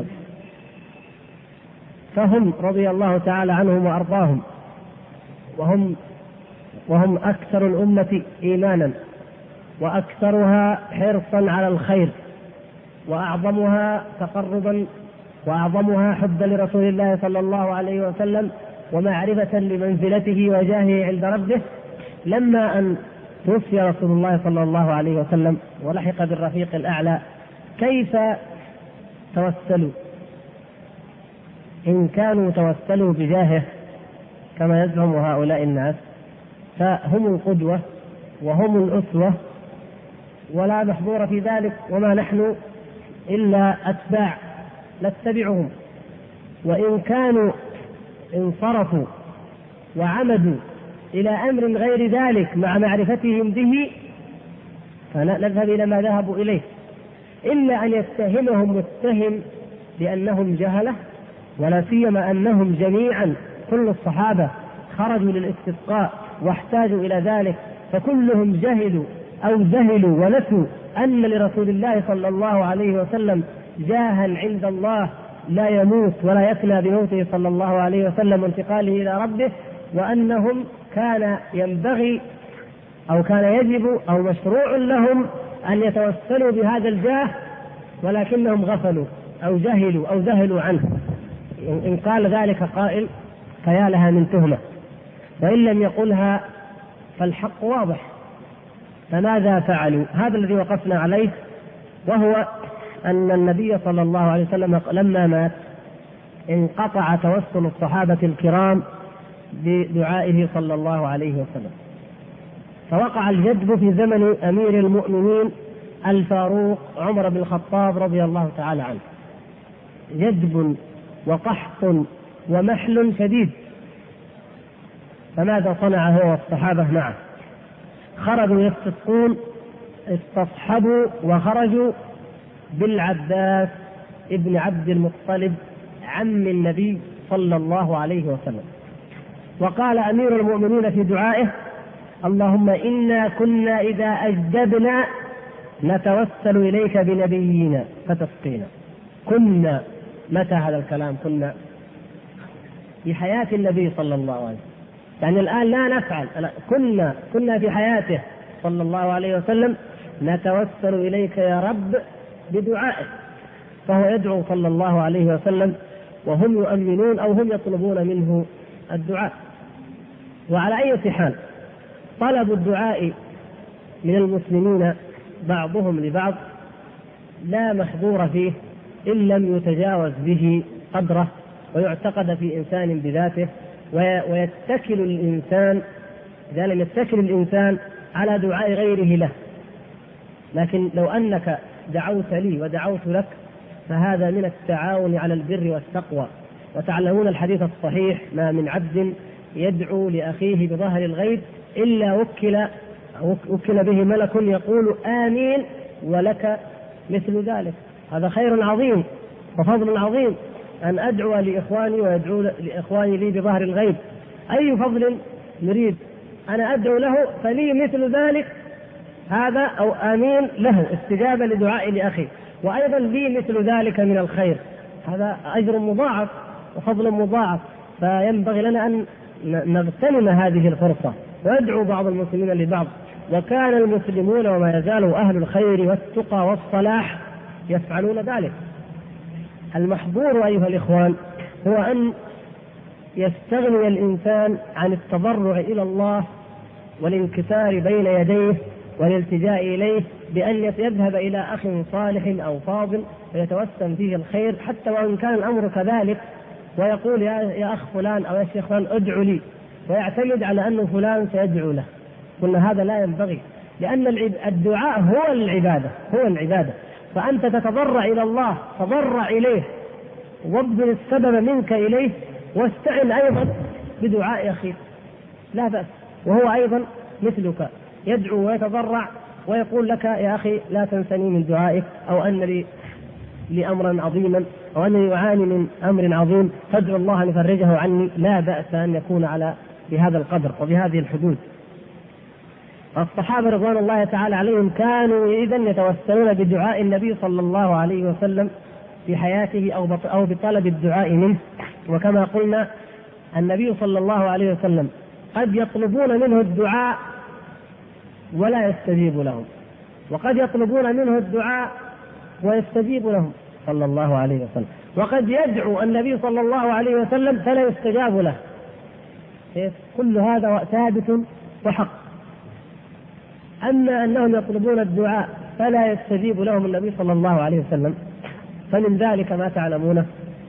فهم رضي الله تعالى عنهم وأرضاهم وهم أكثر الأمة إيمانا وأكثرها حرصا على الخير وأعظمها تقربا وأعظمها حبا لرسول الله صلى الله عليه وسلم ومعرفة لمنزلته وجاهه عند ربه. لما أن توفي رسول الله صلى الله عليه وسلم ولحق بالرفيق الأعلى كيف توسلوا؟ إن كانوا توسلوا بجاهه كما يزعم هؤلاء الناس فهم القدوة وهم الأسوة ولا محظور في ذلك، وما نحن إلا أتباع نتبعهم. وإن كانوا انصرفوا وعمدوا إلى أمر غير ذلك مع معرفتهم به فنذهب إلى ما ذهبوا إليه، إلا أن يتهمهم متهم بأنهم جهلة، ولا سيما أنهم جميعا كل الصحابة خرجوا للاستسقاء واحتاجوا إلى ذلك، فكلهم جهلوا أو ذهلوا ونسوا أن لرسول الله صلى الله عليه وسلم جاها عند الله لا يموت ولا يفنى بموته صلى الله عليه وسلم وانتقاله إلى ربه، وأنهم كان ينبغي أو كان يجب أو مشروع لهم أن يتوسلوا بهذا الجاه، ولكنهم غفلوا أو جهلوا أو ذهلوا عنه. إن قال ذلك قائل فيا لها من تهمة، وإن لم يقلها فالحق واضح. فماذا فعلوا؟ هذا الذي وقفنا عليه، وهو أن النبي صلى الله عليه وسلم لما مات انقطع توسل الصحابة الكرام بدعائه صلى الله عليه وسلم، فوقع الجدب في زمن أمير المؤمنين الفاروق عمر بن الخطاب رضي الله تعالى عنه، جدب وقحط ومحل شديد. فماذا صنع هو والصحابة معه؟ خرجوا يستسقون، استصحبوا وخرجوا بالعباس ابن عبد المطلب عم النبي صلى الله عليه وسلم، وقال أمير المؤمنين في دعائه: اللهم إنا كنا إذا أجدبنا نتوسل إليك بنبينا فتسقينا. كنا، متى هذا الكلام؟ كنا في حياة النبي صلى الله عليه وسلم، يعني الآن لا نفعل، كنا في حياته صلى الله عليه وسلم نتوسل إليك يا رب بدعائه، فهو يدعو صلى الله عليه وسلم وهم يؤمنون أو هم يطلبون منه الدعاء. وعلى أي حال طلب الدعاء من المسلمين بعضهم لبعض لا محظور فيه إن لم يتجاوز به قدره ويعتقد في إنسان بذاته، ويتكل الإنسان إذا لم يتكل الإنسان على دعاء غيره له. لكن لو أنك دعوت لي ودعوت لك فهذا من التعاون على البر والتقوى. وتعلمون الحديث الصحيح: ما من عبد يدعو لأخيه بظهر الغيب إلا وكل به ملك يقول آمين ولك مثل ذلك. هذا خير عظيم وفضل عظيم أن أدعو لإخواني ويدعو لإخواني لي بظهر الغيب. أي فضل نريد؟ أنا أدعو له فلي مثل ذلك، هذا أو آمين له استجابة لدعائي لأخي، وأيضا لي مثل ذلك من الخير، هذا أجر مضاعف وفضل مضاعف. فينبغي لنا أن نغتنم هذه الفرصة ويدعو بعض المسلمين لبعض. وكان المسلمون وما يزال أهل الخير والتقى والصلاح يفعلون ذلك. المحظور أيها الإخوان هو أن يستغني الإنسان عن التضرع إلى الله والانكسار بين يديه والالتجاء إليه بأن يذهب إلى أخ صالح أو فاضل ويتوسم فيه الخير، حتى وإن كان الأمر كذلك، ويقول يا أخ فلان أو يا شيخ فلان ادعو لي، ويعتمد على أن فلان سيدعو له. قلنا هذا لا ينبغي، لأن الدعاء هو العبادة. فأنت تتضرع إلى الله، تضرع إليه وابذل السبب منك إليه، واستعن أيضا بدعاء أخيك لا بأس، وهو أيضا مثلك يدعو ويتضرع ويقول لك يا أخي لا تنسني من دعائك، أو أن لي أمرا عظيما، أو أنني أعاني من أمر عظيم فادعو الله أن يفرجه عني. لا بأس أن يكون بهذا القدر وبهذه الحدود. الصحابة رضوان الله تعالى عليهم كانوا إذن يتوسلون بدعاء النبي صلى الله عليه وسلم في حياته أو بطلب الدعاء منه. وكما قلنا النبي صلى الله عليه وسلم قد يطلبون منه الدعاء ولا يستجيب لهم، وقد يطلبون منه الدعاء ويستجيب لهم صلى الله عليه وسلم، وقد يدعو النبي صلى الله عليه وسلم فلا يستجاب له. كل هذا ثابت وحق. أما أنهم يطلبون الدعاء فلا يستجيب لهم النبي صلى الله عليه وسلم، فمن ذلك ما تعلمونه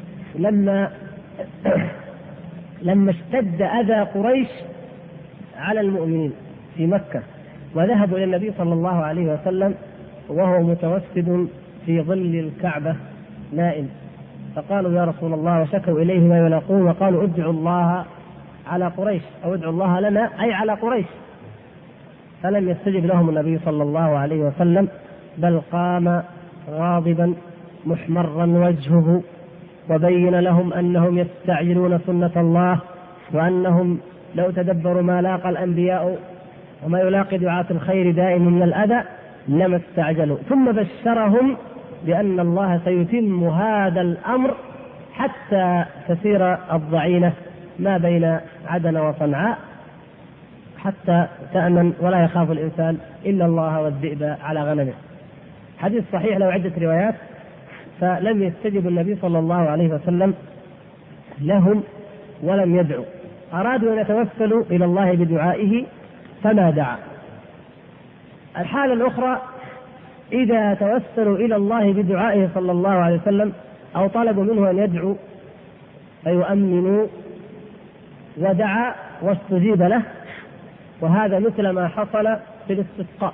لما اشتد أذى قريش على المؤمنين في مكة، وذهبوا إلى النبي صلى الله عليه وسلم وهو متوسد في ظل الكعبة نائم، فقالوا يا رسول الله، وشكوا إليه ما يلاقون، وقالوا ادعوا الله على قريش، أو ادعوا الله لنا أي على قريش. فلم يستجب لهم النبي صلى الله عليه وسلم، بل قام غاضبا محمرا وجهه، وبين لهم أنهم يستعجلون سنة الله، وأنهم لو تدبروا ما لاقى الأنبياء وما يلاقي دعاة الخير دائما من الأذى لما استعجلوا، ثم بشرهم بأن الله سيتم هذا الأمر حتى تسير الضعينة ما بين عدن وصنعاء حتى تأمن ولا يخاف الإنسان إلا الله والذئب على غنمه. حديث صحيح له عدة روايات. فلم يستجب النبي صلى الله عليه وسلم لهم ولم يدعوا، أرادوا أن يتوسلوا إلى الله بدعائه فما دعا. الحالة الأخرى إذا توسلوا إلى الله بدعائه صلى الله عليه وسلم أو طلبوا منه أن يدعو فيؤمنوا ودعا واستجيب له، وهذا مثل ما حصل في الاستسقاء.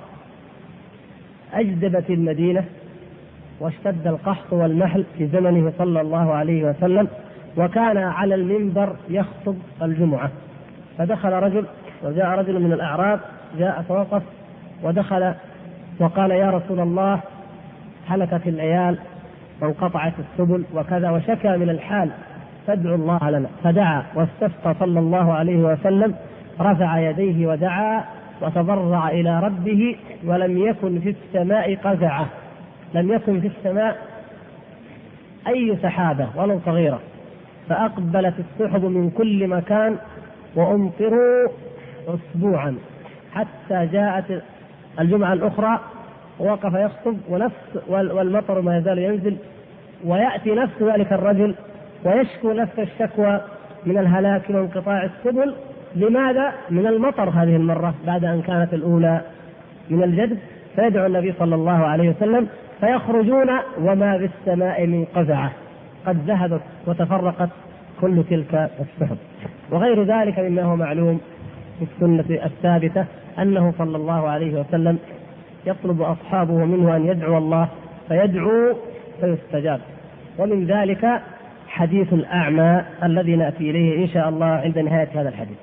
أجدبت المدينة واشتد القحط والمحل في زمنه صلى الله عليه وسلم، وكان على المنبر يخطب الجمعة، فدخل رجل وجاء رجل من الأعراب جاء فوقف ودخل وقال: يا رسول الله، هلكت العيال وانقطعت السبل وكذا، وشكى من الحال، فادعوا الله لنا. فدعا واستسقى صلى الله عليه وسلم، رفع يديه ودعا وتضرع إلى ربه، ولم يكن في السماء قزعة، لم يكن في السماء أي سحابة ولو صغيرة، فأقبلت السحب من كل مكان وأمطروا أسبوعا حتى جاءت الجمعة الأخرى ووقف يخطب والمطر ما يزال ينزل، ويأتي نفس ذلك الرجل ويشكو نفس الشكوى من الهلاك وانقطاع السبل. لماذا؟ من المطر هذه المرة بعد أن كانت الأولى من الجدب. فيدعو النبي صلى الله عليه وسلم فيخرجون وما بالسماء من قزعة، قد ذهبت وتفرقت كل تلك السحب. وغير ذلك مما هو معلوم في السنة الثابتة أنه صلى الله عليه وسلم يطلب أصحابه منه أن يدعو الله فيدعو فيستجاب. ومن ذلك حديث الأعمى الذي نأتي إليه إن شاء الله عند نهاية هذا الحديث.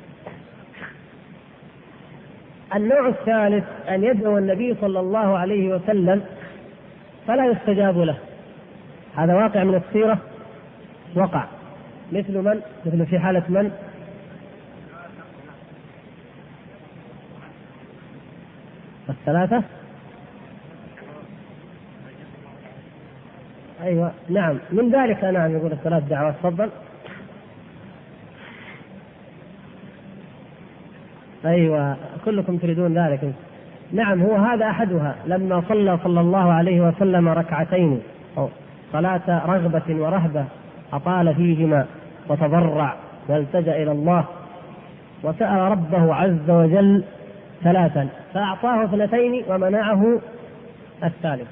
النوع الثالث أن يدعو النبي صلى الله عليه وسلم فلا يستجاب له. هذا واقع من السيرة، وقع مثل في حالة من؟ الثلاثة. أيوة نعم، من ذلك نعم يقول الثلاث دعوات. تفضل. أيوة كلكم تريدون ذلك. نعم، هو هذا أحدها. لما صلى الله عليه وسلم ركعتين صلاة رغبة ورهبة أطال فيهما وتضرع والتجأ إلى الله وسأل ربه عز وجل ثلاثا، فأعطاه 2 ومنعه الثالث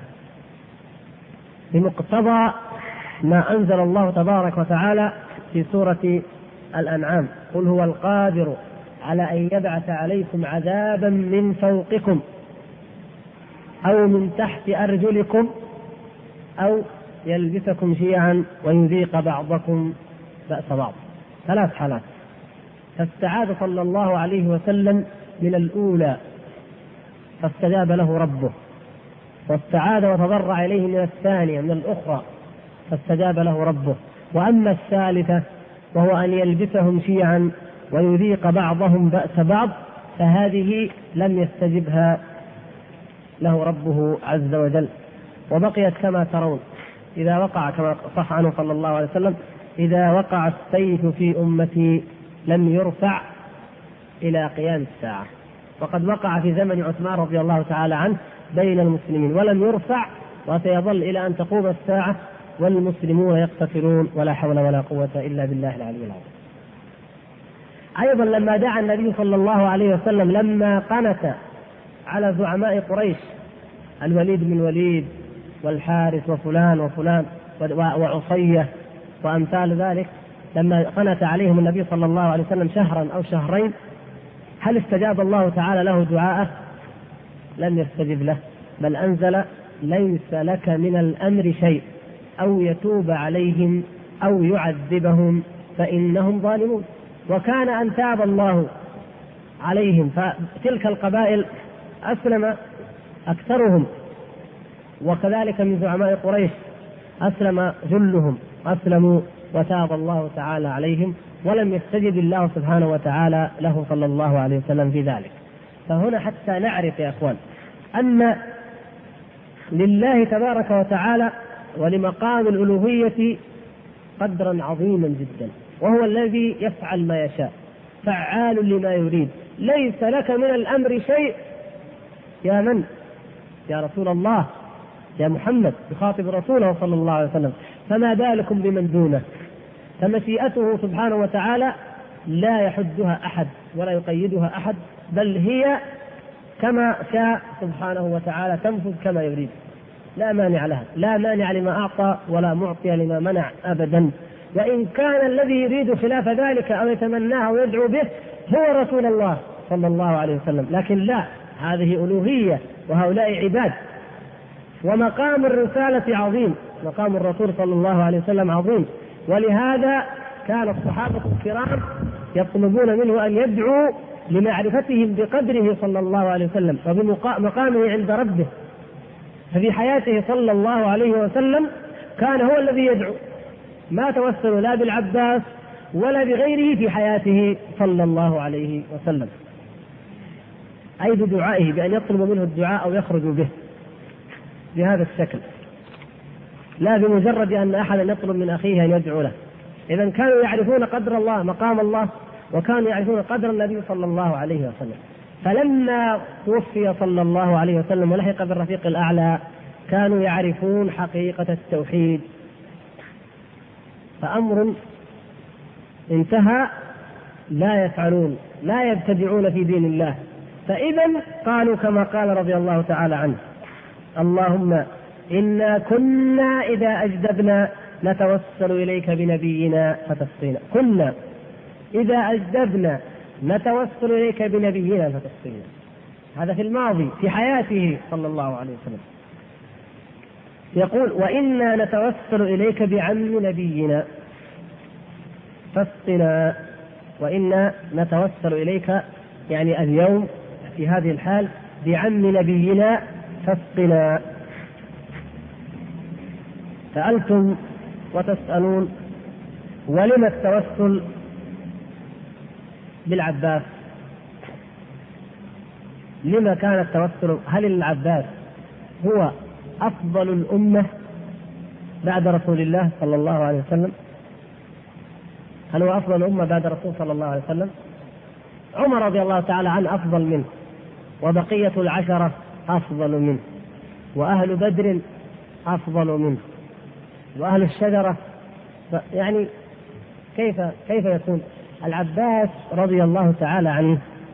بمقتضى ما أنزل الله تبارك وتعالى في سورة الأنعام: قل هو القادر على أن يبعث عليكم عذابا من فوقكم أو من تحت أرجلكم أو يلبسكم شيعا ويذيق بعضكم بأس بعض. 3 حالات. فاستعاذ صلى الله عليه وسلم من الأولى فاستجاب له ربه، واستعاذ وتضرع إليه من الثانية من الأخرى فاستجاب له ربه. وأما الثالثة وهو أن يلبسهم شيعا ويذيق بعضهم بأس بعض فهذه لم يستجبها له ربه عز وجل، وبقيت كما ترون. إذا وقع كما صح عنه صلى الله عليه وسلم: إذا وقع السيف في أمتي لم يرفع إلى قيام الساعة. وقد وقع في زمن عثمان رضي الله تعالى عنه بين المسلمين ولم يرفع، وسيظل إلى أن تقوم الساعة والمسلمون يقتتلون ولا حول ولا قوة إلا بالله العلي العظيم. أيضا لما دعا النبي صلى الله عليه وسلم لما قنت على زعماء قريش الوليد بن الوليد والحارث وفلان وفلان وعصية وأمثال ذلك، لما قنت عليهم النبي صلى الله عليه وسلم شهرا أو شهرين، هل استجاب الله تعالى له دعاءه؟ لم يستجب له، بل أنزل: ليس لك من الأمر شيء أو يتوب عليهم أو يعذبهم فإنهم ظالمون. وكان أن تاب الله عليهم، فتلك القبائل أسلم أكثرهم، وكذلك من زعماء قريش أسلم جلهم، أسلموا وتاب الله تعالى عليهم، ولم يستجب الله سبحانه وتعالى له صلى الله عليه وسلم في ذلك. فهنا حتى نعرف يا أخوان أن لله تبارك وتعالى ولمقام الألوهية قدرا عظيما جدا، وهو الذي يفعل ما يشاء، فعال لما يريد، ليس لك من الأمر شيء يا من؟ يا رسول الله، يا محمد، يخاطب رسوله صلى الله عليه وسلم، فما بالكم بمن دونه؟ فمشيئته سبحانه وتعالى لا يحدها أحد ولا يقيدها أحد، بل هي كما شاء سبحانه وتعالى تنفذ كما يريد، لا مانع لها، لا مانع لما أعطى ولا معطي لما منع أبدا. وإن كان الذي يريد خلاف ذلك أو يتمناه أو يدعو به هو رسول الله صلى الله عليه وسلم، لكن لا، هذه ألوهية وهؤلاء عباد. ومقام الرسالة عظيم، مقام الرسول صلى الله عليه وسلم عظيم، ولهذا كان الصحابة الكرام يطلبون منه أن يدعو لمعرفتهم بقدره صلى الله عليه وسلم وبمقامه عند ربه. ففي حياته صلى الله عليه وسلم كان هو الذي يدعو، ما توسل لا بالعباس ولا بغيره في حياته صلى الله عليه وسلم، أي بدعائه، بأن يطلب منه الدعاء أو يخرج به بهذا الشكل، لا بمجرد أن أحدا يطلب من أخيه أن يدعو له. إذن كانوا يعرفون قدر الله، مقام الله، وكانوا يعرفون قدر النبي صلى الله عليه وسلم. فلما توفي صلى الله عليه وسلم ولحق بالرفيق الأعلى كانوا يعرفون حقيقة التوحيد، فأمر انتهى لا يفعلون، لا يبتدعون في دين الله. فإذا قالوا كما قال رضي الله تعالى عنه: اللهم إنا كنا إذا أجدبنا نتوسل إليك بنبينا فتسقينا. كنا إذا أجدبنا نتوسل إليك بنبينا فتسقينا، هذا في الماضي في حياته صلى الله عليه وسلم. يقول: وإنا نتوسل إليك بعم نبينا فاسقنا. وإنا نتوسل إليك يعني اليوم في هذه الحال بعم نبينا فاسقنا. سألتم وتسألون: ولم التوسل بالعباس؟ لما كان التوسل؟ هل العباس هو أفضل الأمة بعد رسول الله صلى الله عليه وسلم؟ هل هو أفضل الأمة بعد رسول صلى الله عليه وسلم؟ عمر رضي الله تعالى عنه أفضل منه، وبقية العشرة أفضل منه، وأهل بدر أفضل منه، وأهل الشجرة، يعني كيف يكون؟ العباس رضي الله تعالى عنه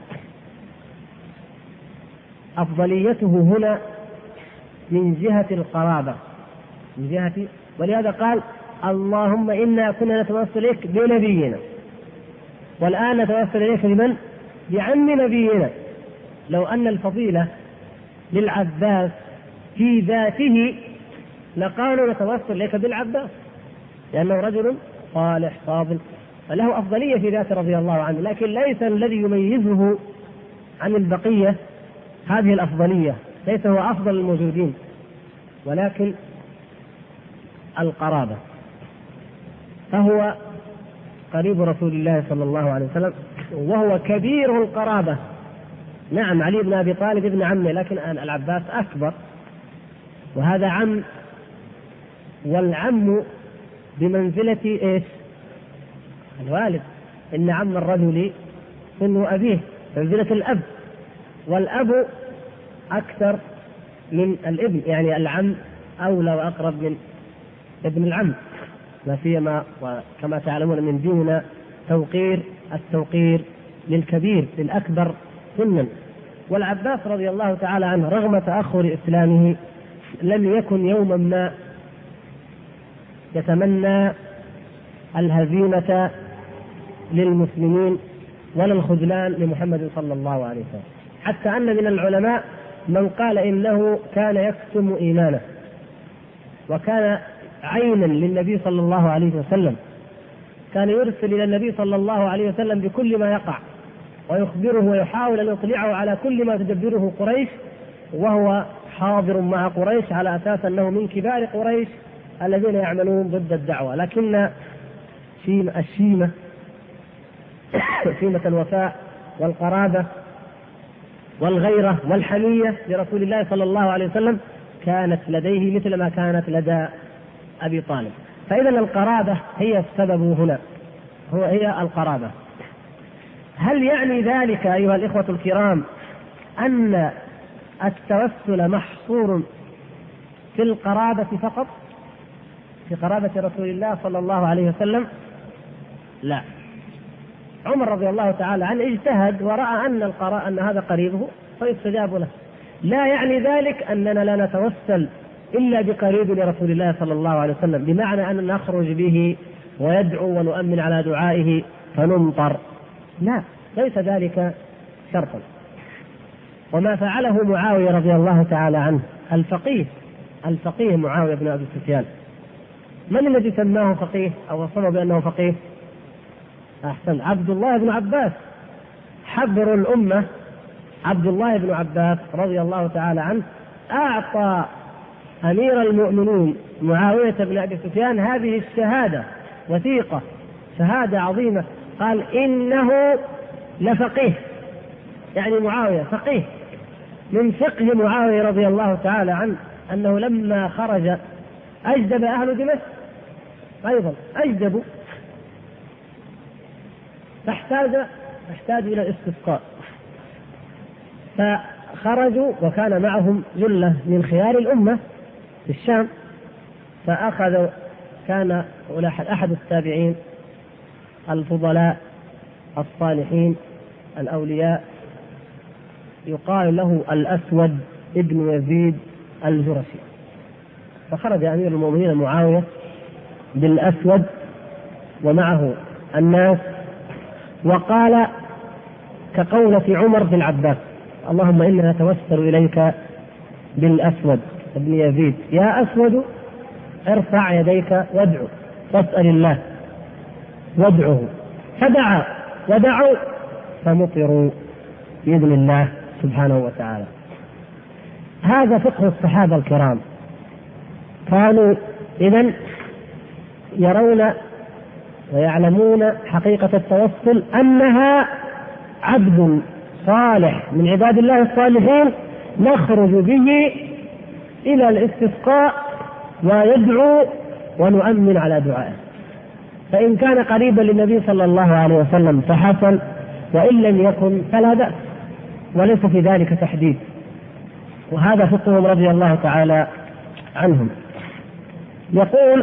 أفضليته هنا من جهة القرابة، من جهة، ولهذا قال: اللهم إنا كنا نتوسل إليك بنبينا، والآن نتوسل إليك بمن؟ بعم نبينا. لو أن الفضيلة للعباس في ذاته لقالوا نتوسل إليك بالعباس، لأنه رجل صالح فاضل، فله أفضلية في ذاته رضي الله عنه، لكن ليس الذي يميزه عن البقية هذه الأفضلية، ليس هو أفضل الموجودين، ولكن القرابة. فهو قريب رسول الله صلى الله عليه وسلم، وهو كبير القرابة. نعم، علي بن أبي طالب ابن عمه، لكن العباس أكبر، وهذا عم، والعم بمنزلة إيش؟ الوالد. إن عم الرجل سن أبيه، منزلة الأب، والأب أكثر من الابن، يعني العم أولى وأقرب من ابن العم، لا سيما وكما تعلمون من ديننا التوقير للكبير للأكبر سنا. والعباس رضي الله تعالى عنه رغم تأخر إسلامه لم يكن يوما ما يتمنى الهزيمة للمسلمين ولا الخذلان لمحمد صلى الله عليه وسلم، حتى أن من العلماء من قال إنه كان يكتم إيمانه، وكان عينا للنبي صلى الله عليه وسلم، كان يرسل إلى النبي صلى الله عليه وسلم بكل ما يقع ويخبره ويحاول أن يطلعه على كل ما تدبره قريش، وهو حاضر مع قريش على أساس أنه من كبار قريش الذين يعملون ضد الدعوة. لكن شيمة الوفاء والقرابة والغيرة والحمية لرسول الله صلى الله عليه وسلم كانت لديه مثل ما كانت لدى أبي طالب. فإذا القرابة هي السبب هنا، هي القرابة. هل يعني ذلك أيها الإخوة الكرام أن التوسل محصور في القرابة فقط، في قرابة رسول الله صلى الله عليه وسلم؟ لا. عمر رضي الله تعالى عنه اجتهد ورأى أن هذا قريبه فيستجاب له. لا يعني ذلك أننا لا نتوسل إلا بقريب لرسول الله صلى الله عليه وسلم، بمعنى أن نخرج به ويدعو ونؤمن على دعائه فنمطر. لا، ليس ذلك شرطا. وما فعله معاوية رضي الله تعالى عنه الفقيه معاوية بن أبي سفيان، من الذي سماه فقيه أو وصفه بأنه فقيه؟ أحسن، عبد الله بن عباس، حبر الأمة عبد الله بن عباس رضي الله تعالى عنه أعطى أمير المؤمنين معاوية بن أبي سفيان هذه الشهادة، وثيقة، شهادة عظيمة، قال إنه لفقيه، يعني معاوية فقيه. من فقه معاوية رضي الله تعالى عنه أنه لما خرج أجدب أهل دمشق، أيضا أجدبوا، فاحتاجوا إلى الاستسقاء، فخرجوا وكان معهم جلة من خيار الأمة في الشام، فأخذوا، كان أحد التابعين الفضلاء الصالحين الأولياء يقال له الأسود ابن يزيد الجرشي، فخرج أمير المؤمنين معاوية بالأسود ومعه الناس، وقال كقولة عمر بن العباس: اللهم إنا نتوسل إليك بالأسود ابن يزيد، يا أسود ارفع يديك وادعو، فاسأل الله وادعه. ودعوا فمطروا بإذن الله سبحانه وتعالى. هذا فقه الصحابة الكرام، كانوا إذن يرون ويعلمون حقيقة التوسل، أنها عبد صالح من عباد الله الصالحين نخرج به إلى الاستسقاء ويدعو ونؤمن على دعائه، فإن كان قريبا للنبي صلى الله عليه وسلم فحسن، وإن لم يكن فلا بأس، وليس في ذلك تحديد. وهذا فقههم رضي الله تعالى عنهم. يقول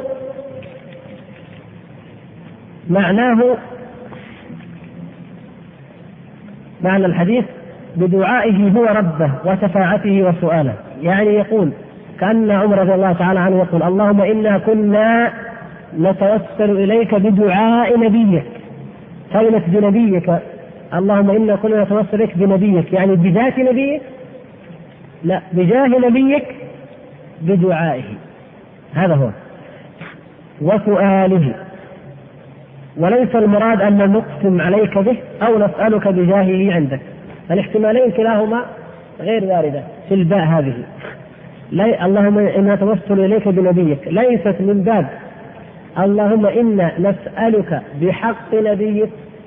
معنى الحديث: بدعائه هو ربه وشفاعته وسؤاله. يعني يقول كأن عمر رضي الله تعالى عنه يقول: اللهم إنا كنا نتوسل إليك بدعاء نبيك، كلمة بنبيك، اللهم إنا كنا نتوسل إليك بنبيك، يعني بذات نبيك؟ لا، بجاه نبيك، بدعائه، هذا هو، وسؤاله. وليس المراد أن نقسم عليك به أو نسألك بجاهه عندك، الاحتمالين كلاهما غير واردة في الباء هذه. اللهم إنا نتوسل إليك بنبيك ليست من باب اللهم إنا نسألك بحق نبيك،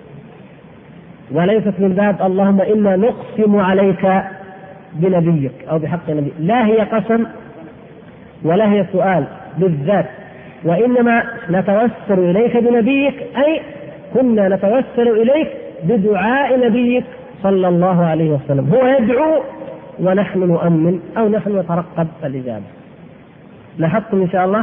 وليست من باب اللهم إنا نقسم عليك بنبيك أو بحق نبيك. لا هي قسم ولا هي سؤال بالذات، وإنما نتوسل إليك بنبيك، أي كنا نتوسل إليك بدعاء نبيك صلى الله عليه وسلم، هو يدعو ونحن نؤمن أو نحن نترقب الإجابة. لاحظتم إن شاء الله؟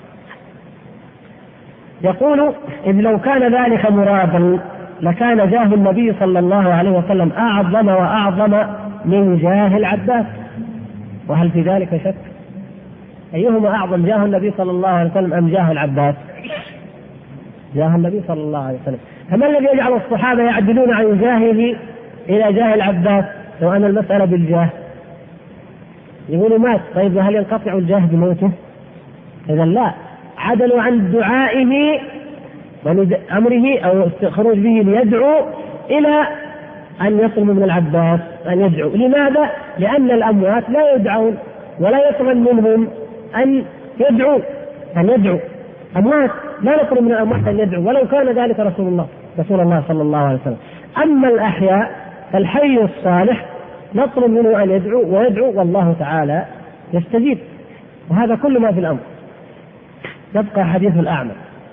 يقول: إذ لو كان ذلك مرادا لكان جاه النبي صلى الله عليه وسلم أعظم وأعظم من جاه العباس. وهل في ذلك شك؟ أيهما أعظم، جاه النبي صلى الله عليه وسلم أم جاه العباس؟ جاه النبي صلى الله عليه وسلم. فما الذي يجعل الصحابة يعدلون عن جاهه إلى جاه العباس لو أن المسألة بالجاه؟ يقولوا مات، طيب هل ينقطع الجاه بموته؟ إذا لا، عدلوا عن دعائه وأمره أو خروج به ليدعو إلى أن يطلب من العباس أن يدعو. لماذا؟ لأن الأموات لا يدعون ولا يطلب منهم أن يدعو، أموات لا نطلب من الأموات أن يدعو ولو كان ذلك رسول الله صلى الله عليه وسلم. أما الأحياء فالحي الصالح نطلب منه أن يدعو ويدعو والله تعالى يستجيب. وهذا كل ما في الأمر. يبقى حديث الأعمى.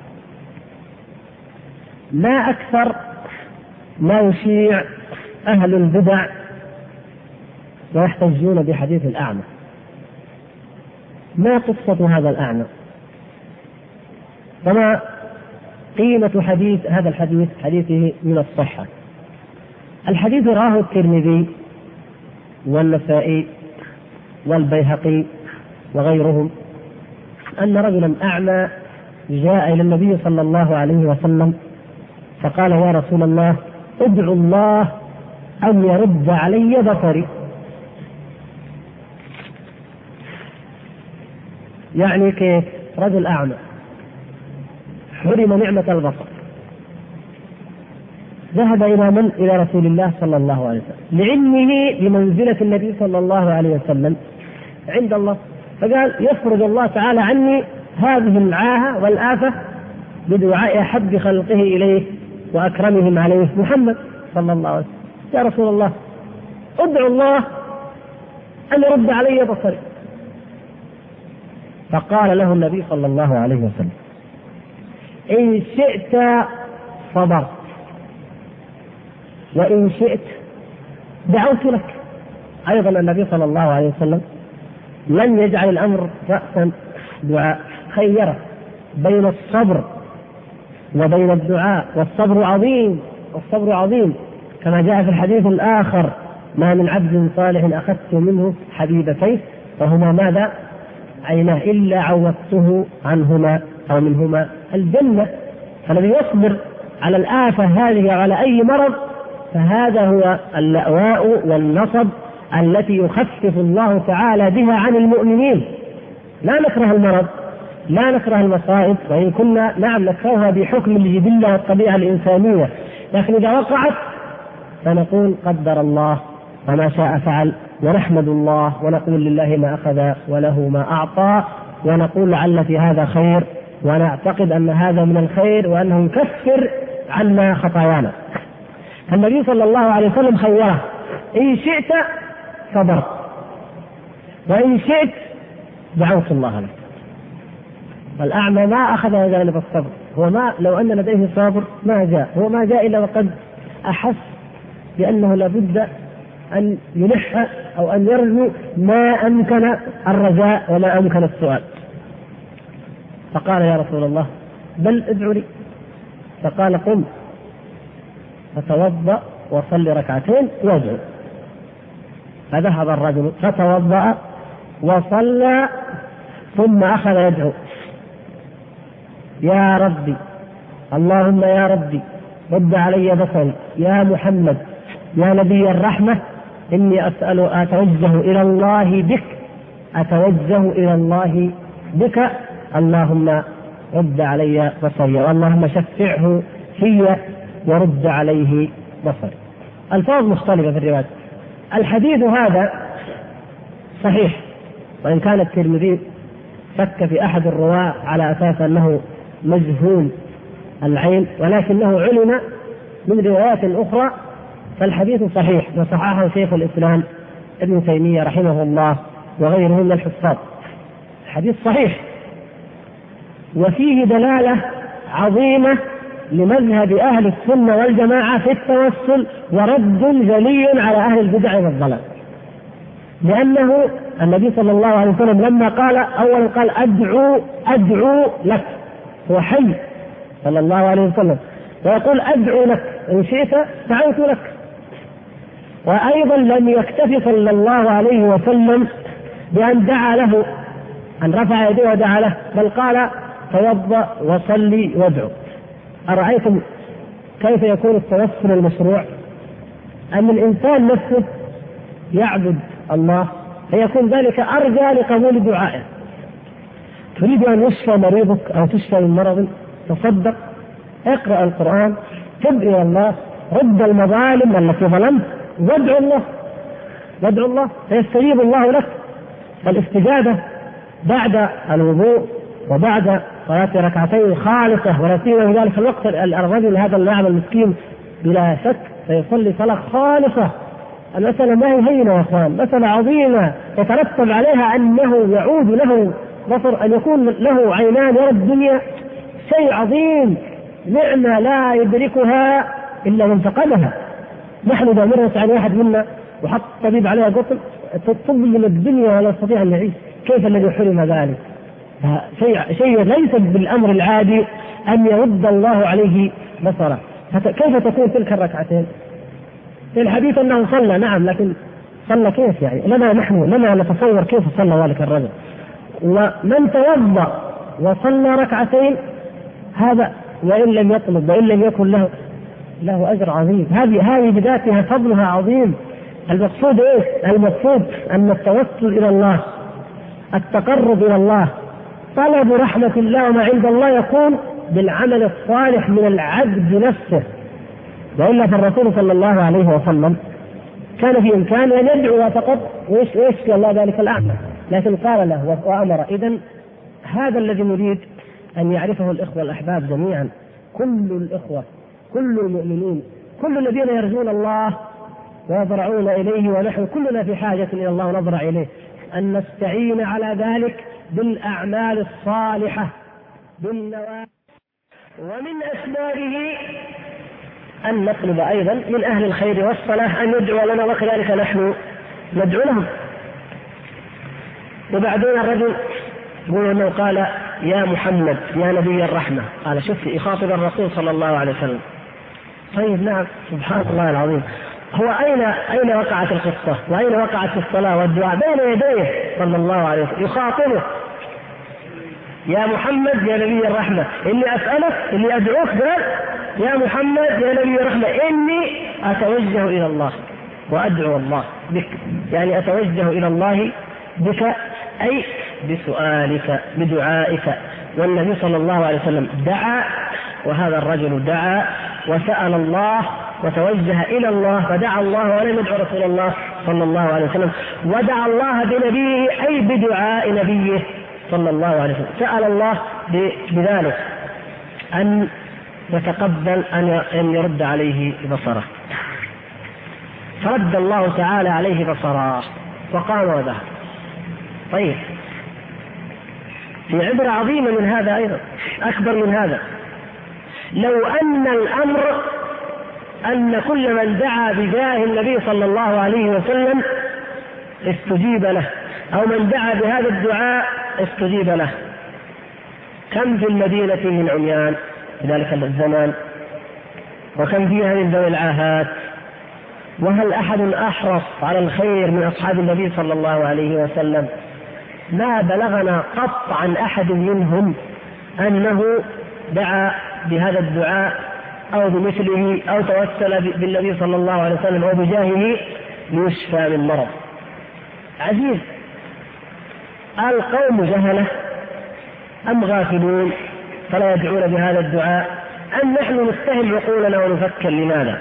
ما أكثر ما يشيع أهل البدع ويحتجون بحديث الأعمى. ما قصة هذا الأعمى؟ وما قيمة حديث هذا الحديث حديثه من الصحة؟ الحديث رواه الترمذي والنسائي والبيهقي وغيرهم أن رجلا أعمى جاء إلى النبي صلى الله عليه وسلم فقال: يا رسول الله، ادعو الله أن يرد علي بصري. يعني كيف؟ رجل أعمى حرم نعمة البصر، ذهب إلى من؟ إلى رسول الله صلى الله عليه وسلم لعلمه بمنزلة النبي صلى الله عليه وسلم عند الله، فقال: يفرج الله تعالى عني هذه العاهة والآفة بدعاء أحب خلقه إليه وأكرمهم عليه محمد صلى الله عليه وسلم. يا رسول الله، ادعو الله أن يرد علي بصري. فقال له النبي صلى الله عليه وسلم: إن شئت صبرت، وإن شئت دعوت لك. أيضا النبي صلى الله عليه وسلم لن يجعل الأمر رأسا دعاء، خيره بين الصبر وبين الدعاء، والصبر عظيم، والصبر عظيم، كما جاء في الحديث الآخر: ما من عبد صالح أخذت منه حبيبتين وهما ماذا؟ عيناه، إلا عوضته عنهما أو منهما الجنة. فالذي يصبر على الآفة هذه على أي مرض فهذا هو اللأواء والنصب التي يخفف الله تعالى بها عن المؤمنين. لا نكره المرض، لا نكره المصائب، وإن كنا نعم نكرهها بحكم الجبلة والطبيعة الإنسانية، لكن إذا وقعت فنقول قدر الله وما شاء فعل، ونحمد الله ونقول لله ما أخذ وله ما أعطى، ونقول لعل في هذا خير، ونعتقد أن هذا من الخير وأنه يكفر عنا خطايانا. النبي صلى الله عليه وسلم خيره: إن شئت صبرت، وإن شئت دعوت الله لك. والأعمى ما أخذ جانب الصبر، هو ما لو أن لديه صابر ما جاء، هو ما جاء إلا وقد أحس بأنه لابد أن يلح أو أن يرجو ما أمكن الرجاء وما أمكن السؤال. فقال: يا رسول الله، بل ادعو لي. فقال: قم فتوضأ وصلي ركعتين وادعو. فذهب الرجل فتوضأ وصلى ثم أخذ يدعو: يا ربي، اللهم يا ربي رد علي بصري، يا محمد، يا نبي الرحمة، إني أتوجه إلى الله بك، أتوجه إلى الله بك، اللهم رد علي بصري، واللهم شفعه في ورد عليه بصري. الفاظ مختلفة في الرواية. الحديث هذا صحيح، وإن كان الترمذي شك في أحد الرواة على أساس أنه مجهول العين، ولكنه علم من روايات أخرى، فالحديث صحيح، وصححه شيخ الإسلام ابن تيمية رحمه الله وغيره من الحفاظ. الحديث صحيح، وفيه دلالة عظيمة لمذهب أهل السنة والجماعة في التوسل، ورد جلي على أهل البدع والضلال. لأنه النبي صلى الله عليه وسلم لما قال أولا قال: أدعو لك، هو حي صلى الله عليه وسلم، ويقول: أدعو لك، إن شئت دعوت لك. وأيضا لم يكتفي صلى الله عليه وسلم بأن دعا له، أن رفع يديه ودعا له، بل قال: توضأ وصلي وادعو. أرأيتم كيف يكون التوسل المشروع؟ أن الإنسان نفسه يعبد الله فيكون ذلك أرجى لقبول دعائه. تريد أن يشفى مريضك أو تشفى من مرض، تصدق، اقرأ القرآن، تب إلى الله، رد المظالم التي ظلمت، وادعو الله فيستجيب الله لك. فالاستجابة بعد الوضوء وبعد صلاة ركعتين خالصة، ولا سيما في ذلك الوقت الرجل هذا اللاعب المسكين بلا شك سيصلي صلاة خالصة. المسألة ما هي هينة يا اخوان، مسألة عظيمة يترتب عليها أنه يعود له بصر، أن يكون له عينان يرى الدنيا شيء عظيم، نعمة لا يدركها إلا من فقدها. نحن إذا مرت على واحد منا وحط طبيب عليها قطن تطب من الدنيا ولا يستطيع أن يعيش، كيف الذي حرم ذلك؟ شيء ليس بالأمر العادي أن يرد الله عليه بصره. كيف تكون تلك الركعتين؟ في الحديث أنه صلى، نعم، لكن صلى كيف يعني؟ لما نتصور كيف صلى ذلك الرجل. ومن توضأ وصلى ركعتين هذا وإن لم يطلب وإن لم يكن له أجر عظيم. هذه بذاتها فضلها عظيم. المقصود إيه؟ المقصود أن التوسل إلى الله، التقرب إلى الله، طلب رحمة الله وما عند الله يكون بالعمل الصالح من العبد نفسه. وإلا فالرسول صلى الله عليه وسلم كان في إمكانه أن يدعو فقط ويشفي الله ذلك الأعمى، لكن قال له وأمر. إذن هذا الذي نريد أن يعرفه الإخوة الأحباب جميعا، كل الإخوة، كل المؤمنين، كل الذين يرجون الله ويضرعون إليه، ونحن كلنا في حاجة إلى الله ونضرع إليه، أن نستعين على ذلك بالأعمال الصالحة بالنوافل. ومن أسبابه أن نطلب أيضا من أهل الخير والصلاح أن يدعو لنا، وكذلك نحن ندعو لهم. وبعدين الرجل يقول أنه قال يا محمد يا نبي الرحمة، قال شوف يخاطب الرسول صلى الله عليه وسلم. طيب نعم، سبحان الله العظيم. هو أين وقعت القصة وأين وقعت الصلاة والدعاء؟ بين يديه صلى الله عليه وسلم يخاطبه يا محمد يا نبي الرحمة، إني أسألك، إني أدعوك، قال يا محمد يا نبي الرحمة إني أتوجه إلى الله وأدعو الله بك، يعني أتوجه إلى الله بك أي بسؤالك بدعائك. والنبي صلى الله عليه وسلم دعا، وهذا الرجل دعا وسأل الله وتوجه إلى الله، فدعا الله ولم يدعو رسول الله صلى الله عليه وسلم، ودعا الله بنبيه أي بدعاء نبيه صلى الله عليه وسلم، سأل الله بذلك أن يتقبل أن يرد عليه بصره، فرد الله تعالى عليه بصره وقام وذهب. طيب في عبرة عظيمة من هذا أيضا، أكبر من هذا. لو أن الأمر أن كل من دعا بجاه النبي صلى الله عليه وسلم استجيب له، أو من دعا بهذا الدعاء استجيب له، كم في المدينة من عميان في ذلك الزمان، وكم فيها من ذوي العاهات، وهل أحد أحرص على الخير من أصحاب النبي صلى الله عليه وسلم؟ ما بلغنا قط عن أحد منهم أنه دعا بهذا الدعاء أو بمثله أو توسل بالنبي صلى الله عليه وسلم أو بجاهه ليشفى من مرض. عجيب، القوم جهلة أم غافلون فلا يدعون بهذا الدعاء، أم نحن نستهم عقولنا ونفكر لماذا؟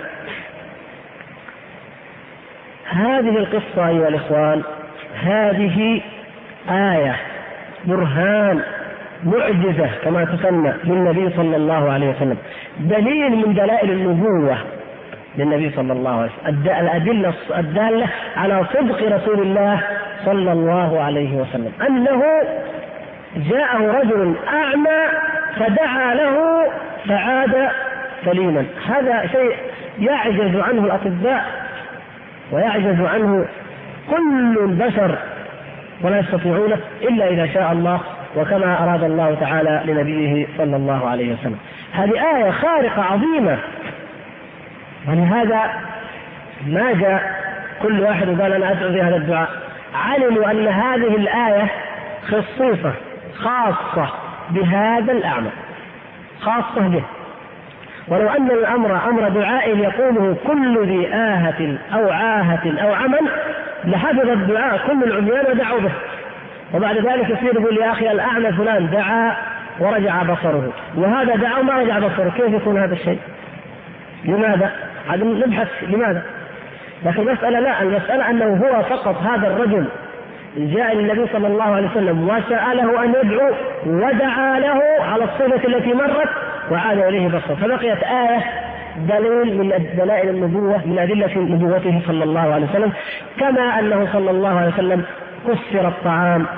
هذه القصة أيها الإخوان، هذه آية برهان معجزة كما تسمى للنبي صلى الله عليه وسلم، دليل من دلائل النبوة للنبي صلى الله عليه وسلم، الأدلة الدالة على صدق رسول الله صلى الله عليه وسلم، أنه جاءه رجل أعمى فدعا له فعاد سليما. هذا شيء يعجز عنه الأطباء ويعجز عنه كل البشر ولا يستطيعونه إلا إذا شاء الله وكما أراد الله تعالى لنبيه صلى الله عليه وسلم. هذه آية خارقة عظيمة، ولهذا ما جاء كل واحد وقال أنا أدعو بهذا الدعاء، علموا أن هذه الآية خصيصة خاصة بهذا الأعمى، خاصة به. ولو أن الأمر أمر دعاء يقوله كل ذي آهة أو عاهة أو عمل لحفظ الدعاء كل العميان ودعوا به، وبعد ذلك يصير يقول يا أخي الأعمى فلان دعا ورجع بصره، وهذا دعا وما رجع بصره، كيف يكون هذا الشيء؟ لماذا؟ هذا نبحث لماذا. لكن المسألة لا، المسألة أنه هو فقط هذا الرجل جاء للنبي صلى الله عليه وسلم وسأله أن يدعو ودعا له على الصفة التي مرت وعاد إليه بصره، فبقيت آية دليل من دلائل النبوة من أدلة نبوته صلى الله عليه وسلم. كما أنه صلى الله عليه وسلم كسر الطعام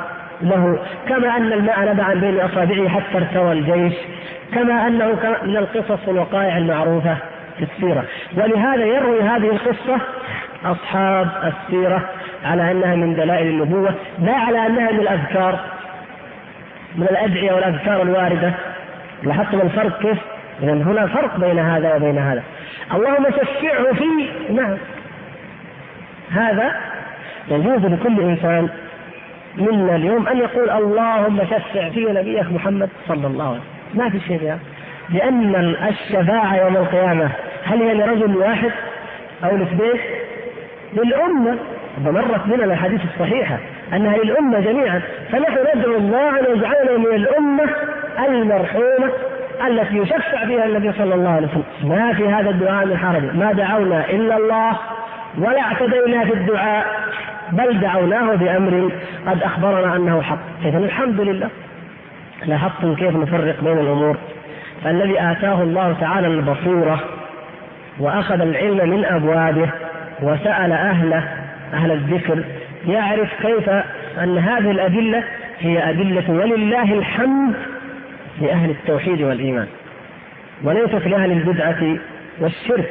له، كما أن الماء نبع بين أصابعه حتى ارتوى الجيش، كما أنه من القصص والوقائع المعروفة في السيرة. ولهذا يروي هذه القصة أصحاب السيرة على أنها من دلائل النبوة، لا على أنها من الأذكار، من الأدعية والأذكار الواردة. لاحظتم الفرق كيف؟ إذن هنا فرق بين هذا وبين هذا. اللهم شفعه في، نعم، هذا يجوز لكل إنسان منا اليوم أن يقول اللهم شفع في نبيك محمد صلى الله عليه وسلم، ما في شيء يعني. لأن الشفاعة يوم القيامة هل هي لرجل واحد أو لاثنين؟ للأمة، ومرت بنا الأحاديث الصحيحة أنها للأمة جميعا. فنحن ندعو الله أن يجعلنا من الأمة المرحومة التي يشفع فيها النبي صلى الله عليه وسلم. ما في هذا الدعاء من حرج، ما دعونا إلا الله ولا اعتدينا في الدعاء، بل دعوناه بأمر قد أخبرنا أنه حق. إذن الحمد لله. لاحظتم كيف نفرق بين الأمور؟ فالذي آتاه الله تعالى البصيرة وأخذ العلم من أبوابه وسأل أهل الذكر يعرف كيف أن هذه الأدلة هي أدلة ولله الحمد لأهل التوحيد والإيمان، وليست لأهل البدعة والشرك.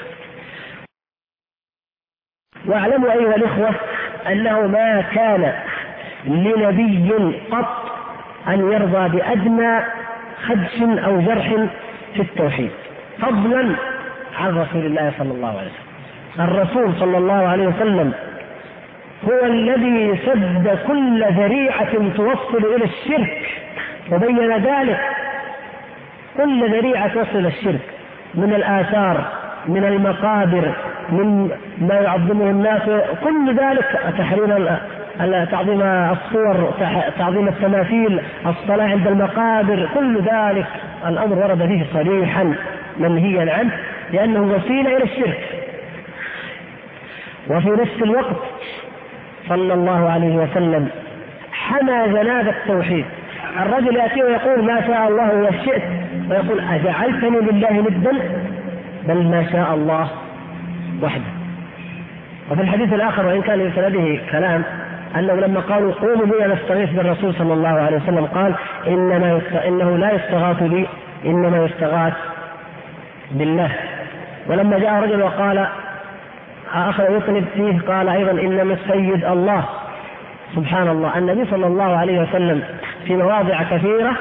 واعلموا أيها الإخوة أنه ما كان لنبي قط أن يرضى بأدنى خدش أو جرح في التوحيد، فضلا عن رسول الله صلى الله عليه وسلم. الرسول صلى الله عليه وسلم هو الذي سد كل ذريعة توصل إلى الشرك، وبين ذلك كل ذريعة توصل إلى الشرك من الآثار، من المقابر، من ما يعظمه الناس، كل ذلك تحريم تعظيم الصور، تعظيم التماثيل، الصلاة عند المقابر، كل ذلك الأمر ورد فيه صريحا منهيا عنه لأنه وسيلة إلى الشرك. وفي نفس الوقت صلى الله عليه وسلم حمى جناب التوحيد. الرجل يأتي ويقول ما شاء الله وشئت، ويقول أجعلتني لله ندا، بل ما شاء الله وحده. وفي الحديث الآخر وإن كان لسنده كلام أنه لما قالوا قوموا بنا نستغيث بالرسول صلى الله عليه وسلم قال إنه لا يستغاث بي، إنما يستغاث بالله. ولما جاء رجل وقال آخر يطلب فيه قال أيضا إنما السيد الله. سبحان الله، النبي صلى الله عليه وسلم في مواضع كثيرة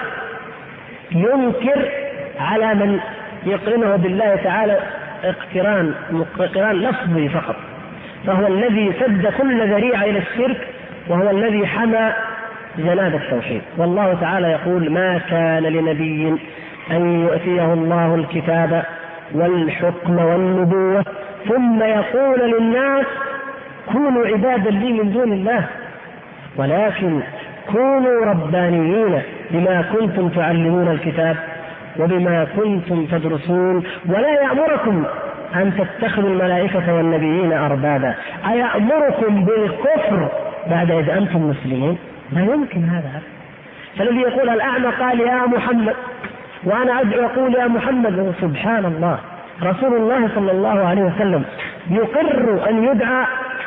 ينكر على من يقرنه بالله تعالى اقتران لفظي فقط، فهو الذي سد كل ذريعة إلى الشرك، وهو الذي حمى جناب التوحيد. والله تعالى يقول ما كان لنبي أن يؤتيه الله الكتاب والحكم والنبوة ثم يقول للناس كونوا عبادا لي من دون الله، ولكن كونوا ربانيين بما كنتم تعلمون الكتاب وبما كنتم تدرسون، ولا يأمركم أن تتخذوا الملائكة والنبيين أربابا. أيأمركم بالكفر بعد إذ أنتم مسلمون؟ لا يمكن هذا. فالذي يقول الأعمى قال يا محمد وأنا أدعو أقول يا محمد، سبحان الله. رسول الله صلى الله عليه وسلم يقر أن يدعى،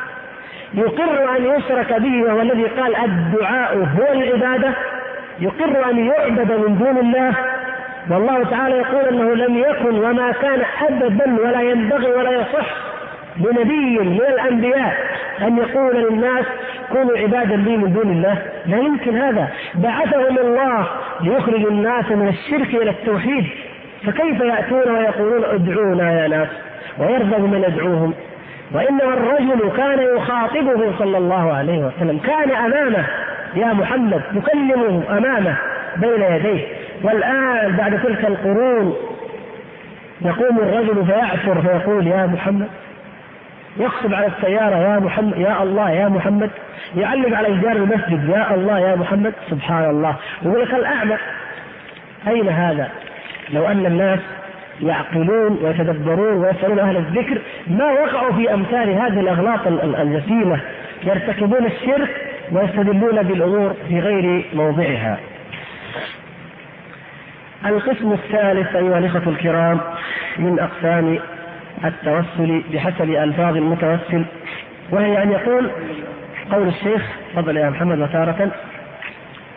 يقر أن يشرك به، وهو الذي قال الدعاء هو العبادة، يقر أن يعبد من دون الله. والله تعالى يقول أنه لم يكن وما كان أبدا ولا ينبغي ولا يصح لنبي من الأنبياء أن يقول للناس كونوا عبادا لي من دون الله. لا يمكن هذا. بعثهم الله ليخرج الناس من الشرك إلى التوحيد، فكيف يأتون ويقولون ادعونا يا ناس ويرضى من يدعوهم؟ وإنما الرجل كان يخاطبه صلى الله عليه وسلم، كان أمامه يا محمد، يكلمه أمامه بين يديه. والآن بعد تلك القرون يقوم الرجل فيعثر فيقول يا محمد، يخطب على السيارة يا محمد، يا الله يا محمد، يعلق على جدار المسجد يا الله يا محمد. سبحان الله. ويقول لك الأعمى. أين هذا؟ لو أن الناس يعقلون ويتدبرون ويسألون أهل الذكر ما وقعوا في أمثال هذه الأغلاط الجسيمة، يرتكبون الشرك ويستدلون بالأمور في غير موضعها. القسم الثالث أيها الإخوة الكرام من أقسام التوسل بحسب ألفاظ المتوسل، وهي أن يقول قول الشيخ فضل يا محمد وتارة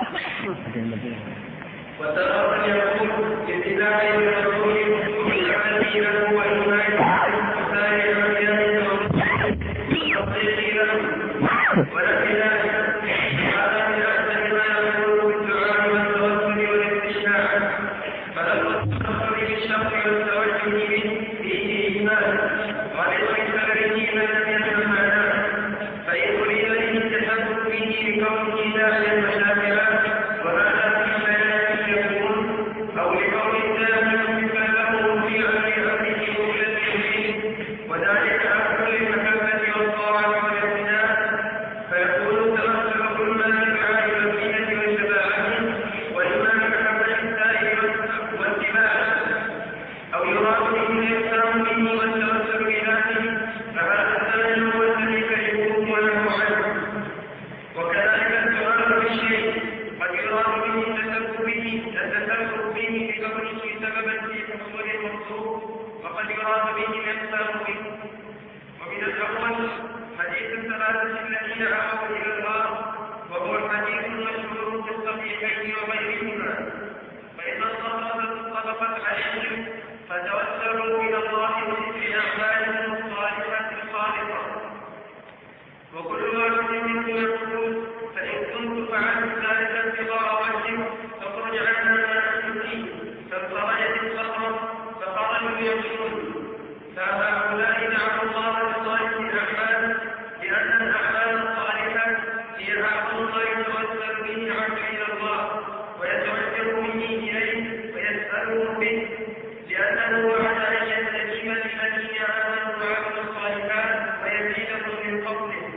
وترى من يقول باتباع الرسول والعمل له وإيمان وسائر الأنبياء والتصديق له ونفي ذلك. هذا من أحسن ما يقول بالدعاء والتوسل والاستشفاع. فلما التوسل بالشرط والتوجه به فيه إيمان وليس بسببه من لم يفهم معناه. فإن أريد به التشبه به بكونه داعيا وشافعا وهذا في بيان يكون أو لقول ثاني فله في أمره مخلص وذلك أكثر للمحبة والطاعة والابتداء. فيكون تمثل كل ما بالدعاء والزينة والشفاعة وإما بمحبة السائل واتباعه أو يراد به الإحسان به والتوسل بذاته. فهذا الثاني هو الذي فيكون ونهى عنه. وكذلك الدعاء بالشيء قد يراد به التسبب به بكونه سببا في حصول المقصود وقد يراد به الإحسان به. ومن الأول حديث الثلاثة الذين عرفوا إلى الله وهو الحديث المشهور في الصحيحين وغيرهما. فإن الصحابة اتفقت عليهم فتوسلوا إلى الله بأعمالهم الصالحة الخالصة. وكل واحد منهم يقول فإن كنت فعلت ذلك ابتغاء وجهه فاخرج عنا ما أنت فيه. فانخرجت الصخرة فخرجوا يمشون. فهؤلاء دعوا الله بصالح الأعمال لأن الأعمال الصالحة هي أعظم ما يتوسل به العبد إلى الله ويتوجه به إليه ويسأله به، لأنه وعد أن يستجيب لمن آمنوا وعملوا الصالحات ويزيدهم من فضله.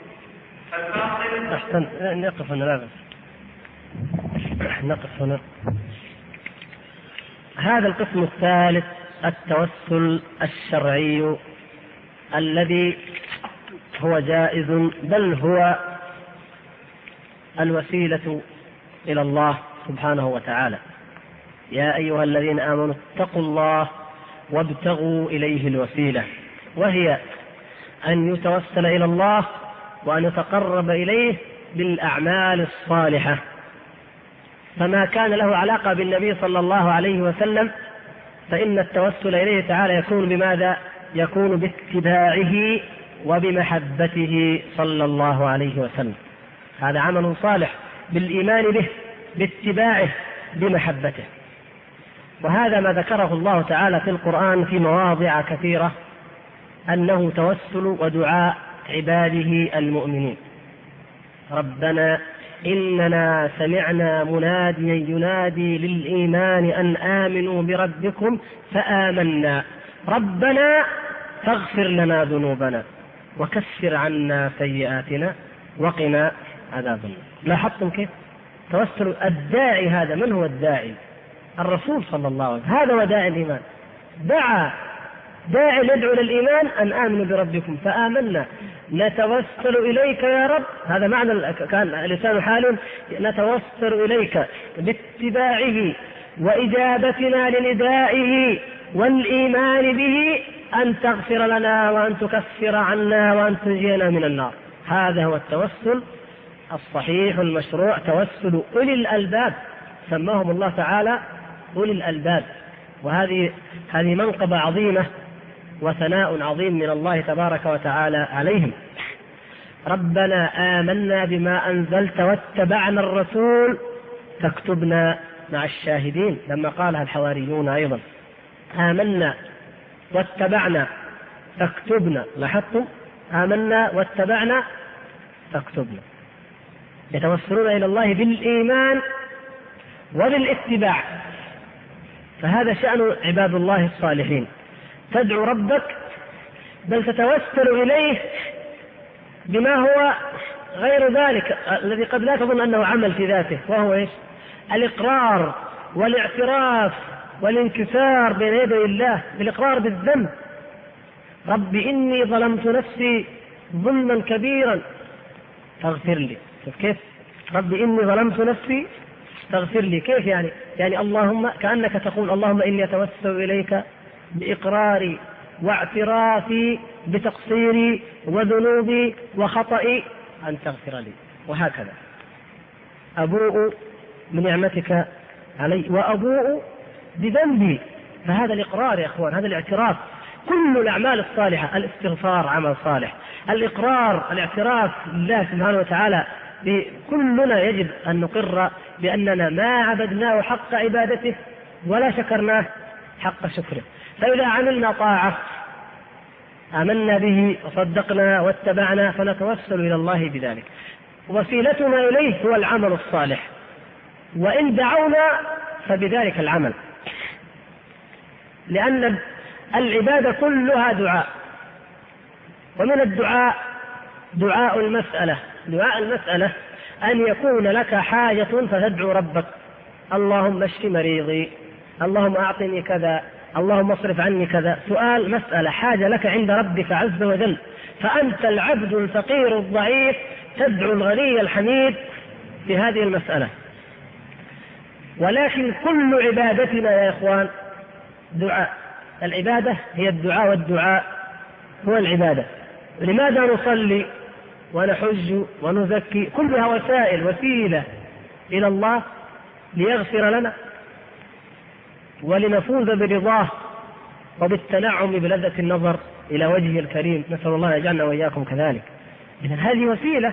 أحسن، نقف هنا. لا بس نقف هنا. هذا القسم الثالث التوسل الشرعي الذي هو جائز بل هو الوسيلة إلى الله سبحانه وتعالى. يا أيها الذين آمنوا اتقوا الله وابتغوا إليه الوسيلة، وهي أن يتوسل إلى الله وأن يتقرب إليه بالأعمال الصالحة. فما كان له علاقة بالنبي صلى الله عليه وسلم فإن التوسل إليه تعالى يكون بماذا؟ يكون باتباعه وبمحبته صلى الله عليه وسلم. هذا عمل صالح بالإيمان به، باتباعه، بمحبته. وهذا ما ذكره الله تعالى في القرآن في مواضع كثيرة أنه توسل ودعاء عباده المؤمنين. ربنا إننا سمعنا مناديا ينادي للإيمان أن آمنوا بربكم فآمنا ربنا فاغفر لنا ذنوبنا وكفر عنا سيئاتنا وقنا عذاب النار. لاحظتم كيف توسل الداعي؟ هذا من هو الداعي؟ الرسول صلى الله عليه وسلم. هذا هو داعي الإيمان. داعي يدعو للإيمان أن آمنوا بربكم فآمنا، نتوسل إليك يا رب. هذا معنى كان لسان حال، نتوسل إليك باتباعه وإجابتنا لندائه والإيمان به أن تغفر لنا وأن تكفر عنا وأن تنجينا من النار. هذا هو التوسل الصحيح المشروع، توسل أولي الألباب، سماهم الله تعالى أولي الألباب. وهذه منقبة عظيمة وثناء عظيم من الله تبارك وتعالى عليهم. ربنا آمنا بما أنزلت واتبعنا الرسول فاكتبنا مع الشاهدين، لما قالها الحواريون أيضا آمنا واتبعنا فاكتبنا. لاحظتم؟ آمنا واتبعنا فاكتبنا. يتوسلون إلى الله بالإيمان وبالاتباع. فهذا شأن عباد الله الصالحين. تدعو ربك بل تتوسل إليه بما هو غير ذلك الذي قد لا تظن أنه عمل في ذاته، وهو إيش؟ الإقرار والاعتراف والانكسار بين يدي الله، بالإقرار بالذنب. رب إني ظلمت نفسي ظلما كبيرا فاغفر لي. كيف؟ رب إني ظلمت نفسي فاغفر لي. كيف يعني اللهم، كأنك تقول اللهم إني أتوسل إليك بإقراري واعترافي بتقصيري وذنوبي وخطئي أن تغفر لي، وهكذا. أبوء بنعمتك علي وأبوء بذنبي. فهذا الإقرار يا أخوان، هذا الاعتراف. كل الأعمال الصالحة، الاستغفار عمل صالح، الإقرار الاعتراف لله سبحانه وتعالى، كلنا يجب أن نقر بأننا ما عبدناه حق عبادته ولا شكرناه حق شكره. فإذا عملنا طاعة آمنا به وصدقنا واتبعنا فنتوسل إلى الله بذلك. وسيلتنا إليه هو العمل الصالح، وإن دعونا فبذلك العمل، لأن العبادة كلها دعاء. ومن الدعاء دعاء المسألة. دعاء المسألة أن يكون لك حاجة فتدعو ربك: اللهم اشف مريضي، اللهم أعطني كذا، اللهم اصرف عني كذا. سؤال، مسألة، حاجة لك عند ربك عز وجل. فأنت العبد الفقير الضعيف تدعو الغني الحميد في هذه المسألة. ولكن كل عبادتنا يا إخوان دعاء. العبادة هي الدعاء، والدعاء هو العبادة. لماذا نصلي ونحج ونزكي؟ كلها وسيلة إلى الله ليغفر لنا ولنفوز برضاه وبالتنعم بلذة النظر إلى وجهه الكريم. نسأل الله يجعلنا وإياكم كذلك. إذن هذه وسيلة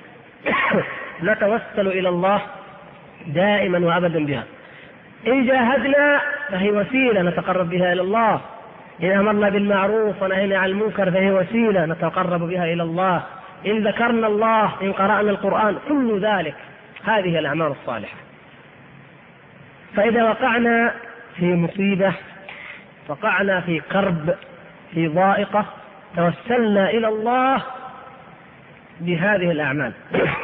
نتوسل إلى الله دائما وأبدا بها. إن جاهدنا فهي وسيلة نتقرب بها إلى الله. إن أمرنا بالمعروف ونهينا عن المنكر فهي وسيلة نتقرب بها إلى الله. إن ذكرنا الله، إن قرأنا القرآن، كل ذلك هذه الأعمال الصالحة. فإذا وقعنا في مصيبة، وقعنا في كرب، في ضائقة، توسلنا إلى الله بهذه الأعمال.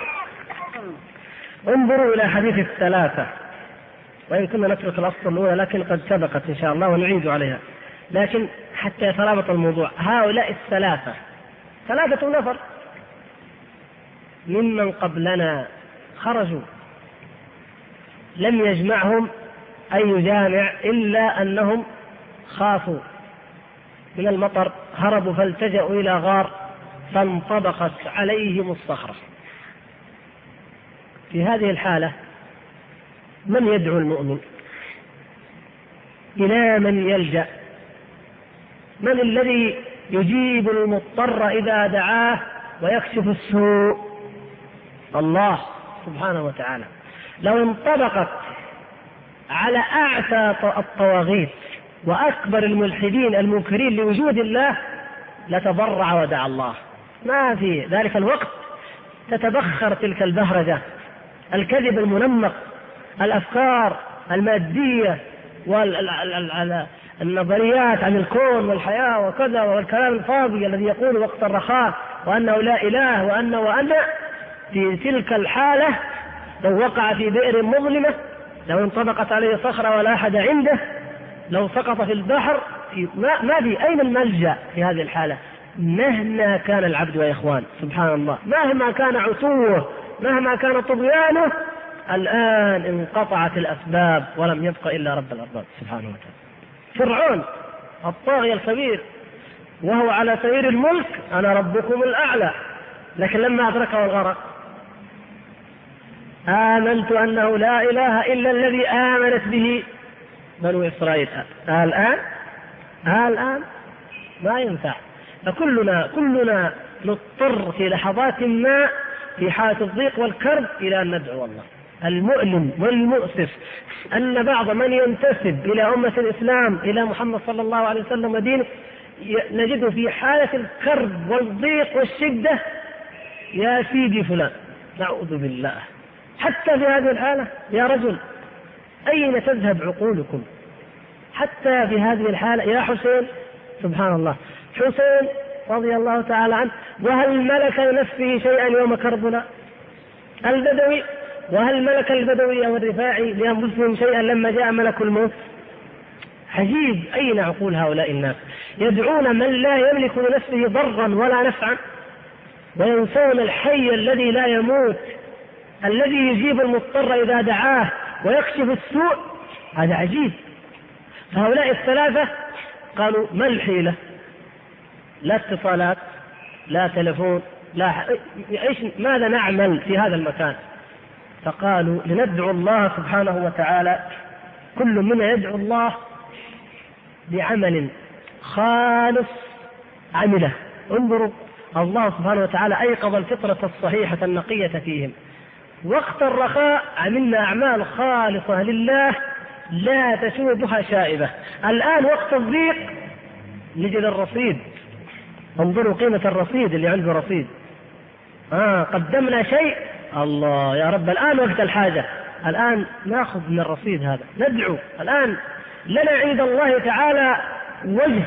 انظروا إلى حديث الثلاثة، وإن كنا نترك الأصل الأولى لكن قد سبقت إن شاء الله ونعيد عليها، لكن حتى يترابط الموضوع. هؤلاء الثلاثة 3 نفر ممن قبلنا خرجوا، لم يجمعهم أي جامع إلا أنهم خافوا من المطر، هربوا فالتجأوا إلى غار فانطبقت عليهم الصخرة. في هذه الحالة من يدعو المؤمن؟ إلى من يلجأ؟ من الذي يجيب المضطر إذا دعاه ويكشف السوء؟ الله سبحانه وتعالى. لو انطبقت على أعتى الطواغيت وأكبر الملحدين المنكرين لوجود الله لتضرع ودعا الله. ما في ذلك الوقت تتبخر تلك البهرجة، الكذب المنمق، الأفكار المادية والنظريات عن الكون والحياة وكذا، والكلام الفاضي الذي يقول وقت الرخاء وأنه لا إله وأنا. في تلك الحالة لو وقع في بئر مظلمة، لو انطبقت عليه صخرة ولا أحد عنده، لو سقط في البحر، ما في أين الملجأ في هذه الحالة؟ مهما كان العبد يا إخوان، سبحان الله، مهما كان عتوه، مهما كان طغيانه، الآن انقطعت الأسباب ولم يبق إلا رب الأرباب سبحانه وتعالى. فرعون الطاغية الكبير وهو على سرير الملك: أنا ربكم الأعلى. لكن لما أدركه الغرق: آمنت أنه لا إله إلا الذي آمنت به بنو إسرائيل. الآن ما ينفع. فكلنا نضطر في لحظات ما في حالة الضيق والكرب إلى أن ندعو الله. المؤلم والمؤسف أن بعض من ينتسب إلى أمة الإسلام، إلى محمد صلى الله عليه وسلم ودينه، نجده في حالة الكرب والضيق والشدة: يا سيدي فلان. نعوذ بالله. حتى في هذه الحالة يا رجل أين تذهب عقولكم؟ حتى في هذه الحالة يا حسين، سبحان الله، حسين رضي الله تعالى عنه: وهل ملك لنفسه شيئا يوم كربلاء؟ البدوي: وهل ملك البدوي والرفاعي لأنفسهم شيئا لما جاء ملك الموت؟ عجيب، أين عقول هؤلاء الناس؟ يدعون من لا يملك لنفسه ضرا ولا نفعا، وينسون الحي الذي لا يموت، الذي يجيب المضطر إذا دعاه ويكشف السوء. هذا عجيب. فهؤلاء الثلاثة قالوا: ما الحيلة؟ لا اتصالات، لا تلفون، لا ماذا نعمل في هذا المكان؟ فقالوا لندعو الله سبحانه وتعالى، كل منا يدعو الله بعمل خالص عمله. انظروا، الله سبحانه وتعالى أيقظ الفطرة الصحيحة النقية فيهم. وقت الرخاء عملنا أعمال خالصة لله لا تشوبها شائبة. الآن وقت الضيق نجد الرصيد. انظروا قيمة الرصيد، اللي عنده رصيد قدمنا شيء، الله يا رب الآن وقت الحاجة، الآن نأخذ من الرصيد هذا ندعو. الآن لنا عند الله تعالى وجه،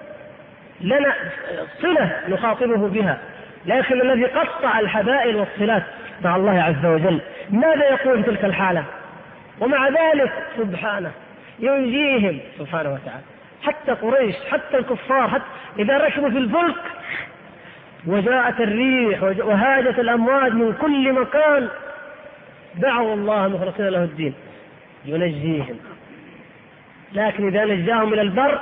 لنا صلة نخاطبه بها. لكن الذي قطع الحبائل والصلات مع الله عز وجل ماذا يقول في تلك الحالة؟ ومع ذلك سبحانه ينجيهم سبحانه وتعالى. حتى قريش، حتى الكفار، حتى إذا ركبوا في الفلك وجاءت الريح وهاجت الأمواج من كل مكان دعوا الله مخلصين له الدين ينجيهم. لكن إذا نجاهم إلى البر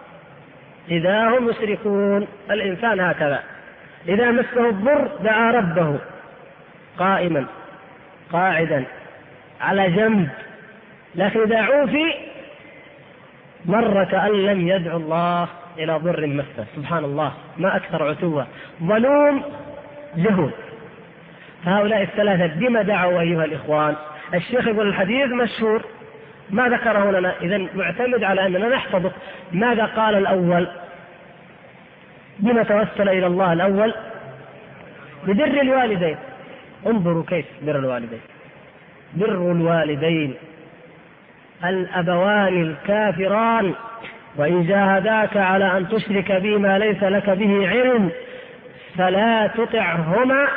إذا هم يشركون. الإنسان هكذا، إذا مسه الضر دعا ربه قائما قاعدا على جنب، لكن إذا عوفي مر كأن لم يدعو الله إلى ضر مسه. سبحان الله، ما أكثر عتوه، ظلوم جهود. فهؤلاء الثلاثة بما دعوا أيها الإخوان؟ الشيخ يقول الحديث مشهور، ما ذكره لنا، إذن معتمد على أننا نحفظه. ماذا قال الأول؟ بما توسل إلى الله الأول؟ ببر الوالدين. انظروا كيف بر الوالدين. بر الوالدين الأبوان الكافران وإن جاهداك على أن تشرك بي ما ليس لك به علم فلا تطعهما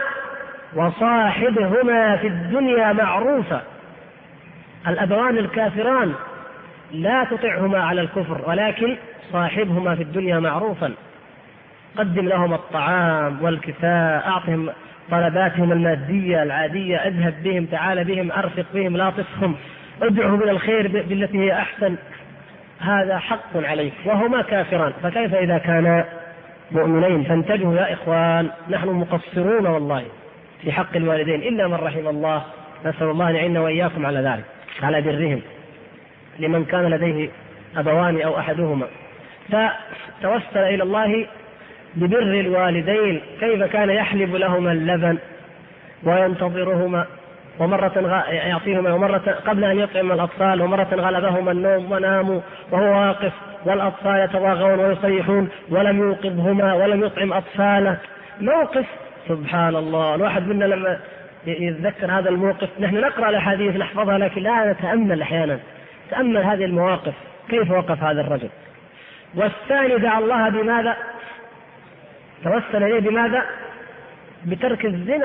وصاحبهما في الدنيا معروفا. الأبوان الكافران لا تطعهما على الكفر، ولكن صاحبهما في الدنيا معروفا. قدم لهم الطعام والكساء، أعطهم طلباتهم المادية العادية، اذهب بهم، تعال بهم، أرفق بهم، لاطفهم، ادعهم إلى الخير بالتي هي أحسن. هذا حق عليك، وهما كافران، فكيف إذا كانا مؤمنين؟ فانتبهوا يا إخوان، نحن مقصرون والله في حق الوالدين إلا من رحم الله. نسأل الله أن يعيننا وإياكم على ذلك، على برهم لمن كان لديه أبوان أو أحدهما. فتوسل إلى الله ببر الوالدين. كيف كان يحلب لهما اللبن وينتظرهما، ومرة يعطيهما، ومرة قبل أن يطعم الأطفال، ومرة غلبهما النوم وناموا وهو واقف، والأطفال يتواغون ويصيحون ولم يوقظهما ولم يطعم أطفاله. موقف سبحان الله. الواحد منا لما يتذكر هذا الموقف، نحن نقرأ الأحاديث نحفظها لكن لا نتأمل أحيانا، تأمل هذه المواقف كيف وقف هذا الرجل. والثاني دعا الله بماذا؟ توسل إليه بماذا؟ بترك الزنا.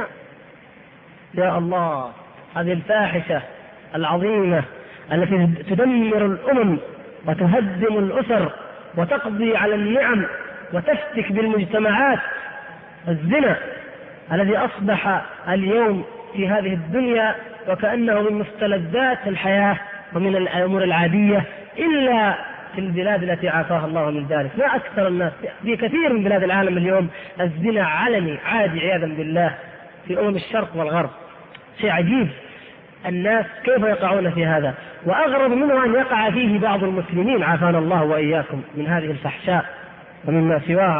يا الله، هذه الفاحشة العظيمة التي تدمر الأمم وتهدم الأسر وتقضي على النعم وتفتك بالمجتمعات. الزنا الذي أصبح اليوم في هذه الدنيا وكأنه من مستلذات الحياة ومن الأمور العادية، إلا في البلاد التي عافاها الله من ذلك. ما أكثر الناس في كثير من بلاد العالم اليوم الزنا علني عادي عياذا بالله، في أمم الشرق والغرب. شيء عجيب، الناس كيف يقعون في هذا، وأغرب منه أن يقع فيه بعض المسلمين عافانا الله وإياكم من هذه الفحشاء ومما سواها.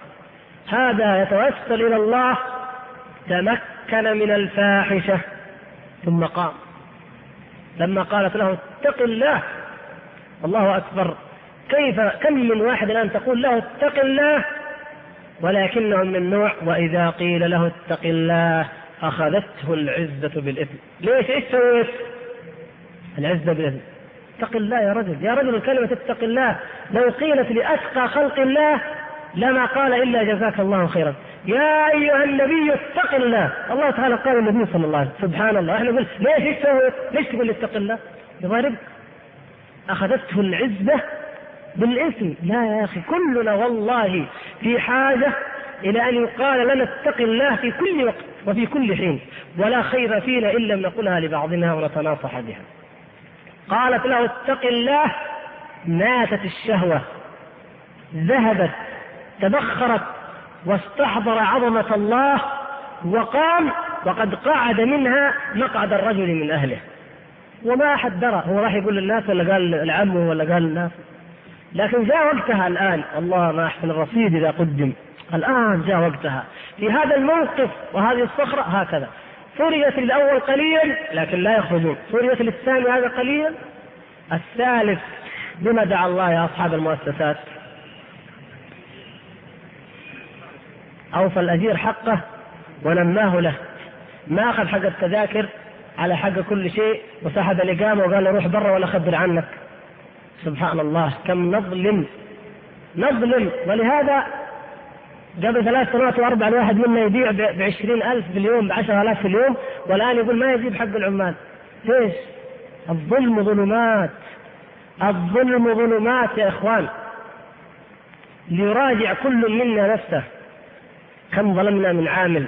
هذا يتوسل إلى الله، تمكن من الفاحشة ثم قام. لما قالت له اتق الله، الله أكبر، كم من واحد الآن تقول له اتق الله، ولكنهم من نوع وإذا قيل له اتق الله أخذته العزة بالإثم. ليش؟ إيش سويت؟ العزة بالإثم. اتق الله يا رجل، يا رجل، الكلمة اتق الله لو قيلت لأتقى خلق الله لما قال إلا جزاك الله خيرا. يا أيها النبي اتق الله، الله تعالى قال النبي صلى الله عليه وسلم. سبحان الله، احنا نقول ليش؟ إيش سويت؟ ليش تقول اتق الله؟ يضارب. أخذته العزة بالإثم. لا يا أخي، كلنا والله في حاجة إلى أن يقال لنا اتق الله في كل وقت وفي كل حين، ولا خير فينا إلا أن نقولها لبعضنا ونتناصح بها. قالت له اتق الله، ماتت الشهوة، ذهبت، تبخرت، واستحضر عظمة الله، وقام وقد قعد منها مقعد الرجل من أهله، وما أحد درى هو راح يقول للناس ولا قال العم ولا قال الناس. لكن جاء وقتها الآن، الله ما أحسن الرصيد إذا قدم، الآن جاء وقتها في هذا الموقف وهذه الصخرة هكذا. فريت الأول قليلا لكن لا يخرجون، فريت للثاني هذا قليلا، الثالث بما دعا الله يا أصحاب المؤسسات؟ أوفى الأجير حقه ونماه له، ما أخذ حق التذاكر على حق كل شيء وسحب الإقامة وقال له روح برا ولا خبر عنك. سبحان الله كم نظلم. ولهذا قبل 3 سنوات و4 الواحد منا يبيع ب20,000 في اليوم، ب10,000 في اليوم، والآن يقول ما يجيب حق العمال. ليش؟ الظلم ظلمات، الظلم ظلمات يا إخوان. ليراجع كل منا نفسه، كم ظلمنا من عامل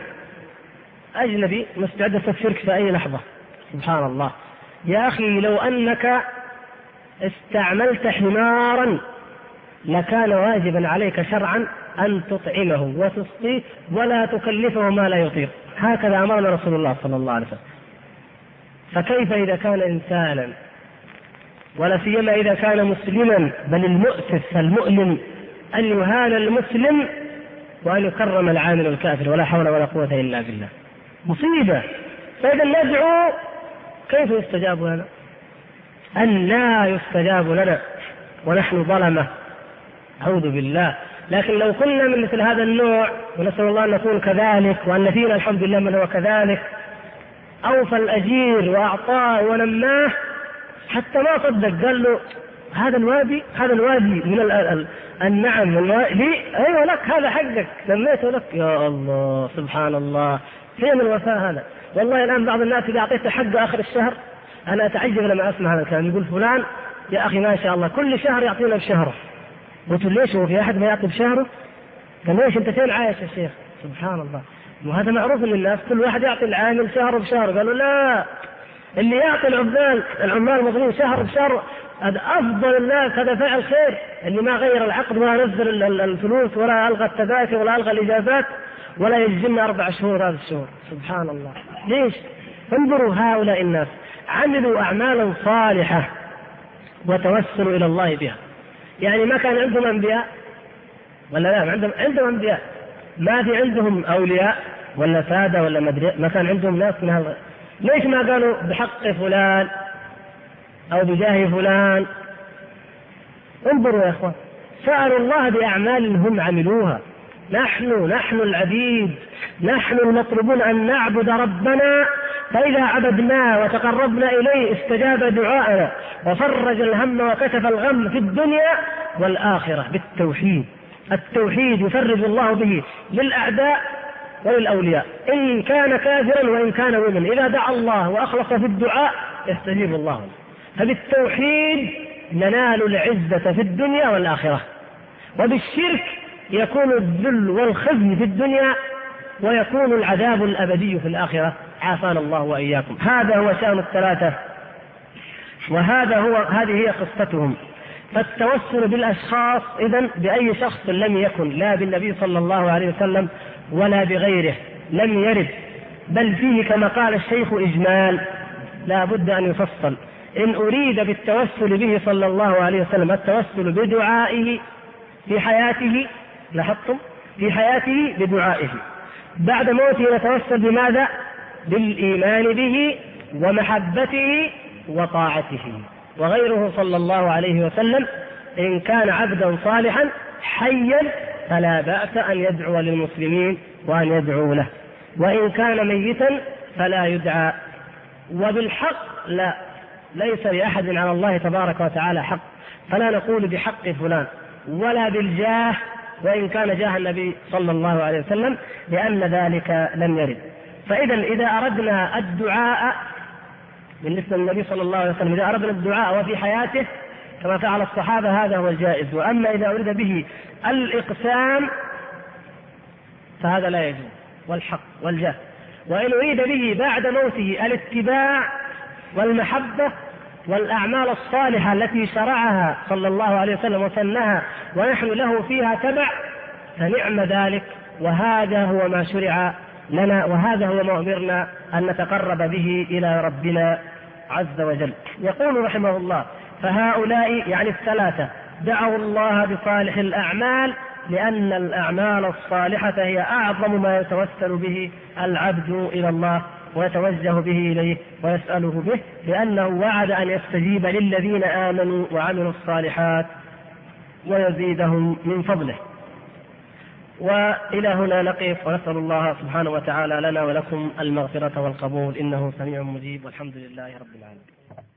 أجنبي مستعد تفشرك في أي لحظة. سبحان الله يا أخي، لو أنك استعملت حمارا لكان واجبا عليك شرعا أن تطعمه وتسقيه ولا تكلفه ما لا يطيق، هكذا أمرنا رسول الله صلى الله عليه وسلم. فكيف إذا كان إنسانا، ولا سيما إذا كان مسلما؟ بل المؤسف المؤلم أن يهان المسلم وأن يكرم العامل الكافر، ولا حول ولا قوة إلا بالله، مصيبة. فإذا ندعو كيف يستجاب لنا؟ أن لا يستجاب لنا ونحن ظلمة، أعوذ بالله. لكن لو كنا من مثل هذا النوع، ونسأل الله أن نكون كذلك، وأن فينا الحمد لله من هو كذلك، أوفى الأجير وأعطاه ونماه حتى ما صدق، قال له هذا الوادي من النعم لي، أيوة لك، هذا حقك، سميته لك. يا الله سبحان الله، فين الوفاء هذا؟ والله الآن بعض الناس إذا أعطيته حق آخر الشهر أنا أتعجب لما أسمع هذا الكلام، يقول فلان يا أخي ما شاء الله كل شهر يعطينا بشهره. قلت ليش هو في أحد ما يعطي بشهره؟ قال ليش أنت فين عايش يا شيخ؟ سبحان الله، وهذا معروف للناس، كل واحد يعطي العامل شهر بشهر. قالوا لا، اللي يعطي العمال مظلوم شهر بشهر هذا أفضل الناس، هذا فعل خير، اللي ما غير العقد ولا نزل الفلوس ولا ألغى التذاكر ولا ألغى الإجازات ولا يجزمنا 4 شهور هذا الشهور. سبحان الله. ليش؟ انظروا هؤلاء الناس عملوا أعمالا صالحة وتوسلوا إلى الله بها. يعني ما كان عندهم أنبياء ولا لا؟ عندهم أنبياء، ما في عندهم أولياء ولا سادة ولا مدري، ما كان عندهم ناس من هذا. ليش ما قالوا بحق فلان أو بجاه فلان؟ انظروا يا أخوان، سألوا الله بأعمال هم عملوها. نحن العبيد، نحن المطلوبون أن نعبد ربنا، فإذا عبدناه وتقربنا إليه استجاب دعاءنا وفرج الهم وكشف الغم في الدنيا والآخرة بالتوحيد. التوحيد يفرج الله به للأعداء وللأولياء، إن كان كافرا وإن كان مؤمنا، إذا دعا الله وأخلص في الدعاء يستجيب الله. فبالتوحيد ننال العزة في الدنيا والآخرة، وبالشرك يكون الذل والخزي في الدنيا ويكون العذاب الأبدي في الآخرة، عافانا الله وإياكم. هذا هو شأن الثلاثة، هذه هي قصتهم. فالتوسل بالأشخاص إذن بأي شخص لم يكن، لا بالنبي صلى الله عليه وسلم ولا بغيره، لم يرد، بل فيه كما قال الشيخ إجمال، لا بد أن يفصل. إن أريد بالتوسل به صلى الله عليه وسلم التوسل بدعائه في حياته، لاحظتم في حياته بدعائه، بعد موته نتوسل بماذا؟ بالإيمان به ومحبته وطاعته. وغيره صلى الله عليه وسلم إن كان عبدا صالحا حيا فلا بأس أن يدعو للمسلمين وأن يدعو له، وإن كان ميتا فلا يدعى. وبالحق لا، ليس لأحد على الله تبارك وتعالى حق، فلا نقول بحق فلان ولا بالجاه وإن كان جاه النبي صلى الله عليه وسلم، لأن ذلك لم يرد. فإذا إذا أردنا الدعاء بالنسبة للنبي صلى الله عليه وسلم، إذا أردنا الدعاء وفي حياته كما فعل الصحابة هذا هو الجائز. وأما إذا أريد به الإقسام فهذا لا يجوز، والحق والجاه. وإن أريد به بعد موته الاتباع والمحبة والأعمال الصالحة التي شرعها صلى الله عليه وسلم وسنها ونحن له فيها تبع فنعم ذلك، وهذا هو ما شرع لنا، وهذا هو ما أمرنا أن نتقرب به إلى ربنا عز وجل. يقول رحمه الله: فهؤلاء يعني الثلاثة دعوا الله بصالح الأعمال، لأن الأعمال الصالحة هي أعظم ما يتوسل به العبد إلى الله ويتوجه به إليه ويسأله به، لأنه وعد أن يستجيب للذين آمنوا وعملوا الصالحات ويزيدهم من فضله. وإلى هنا نقف، ونسأل الله سبحانه وتعالى لنا ولكم المغفرة والقبول، إنه سميع مجيب، والحمد لله رب العالمين.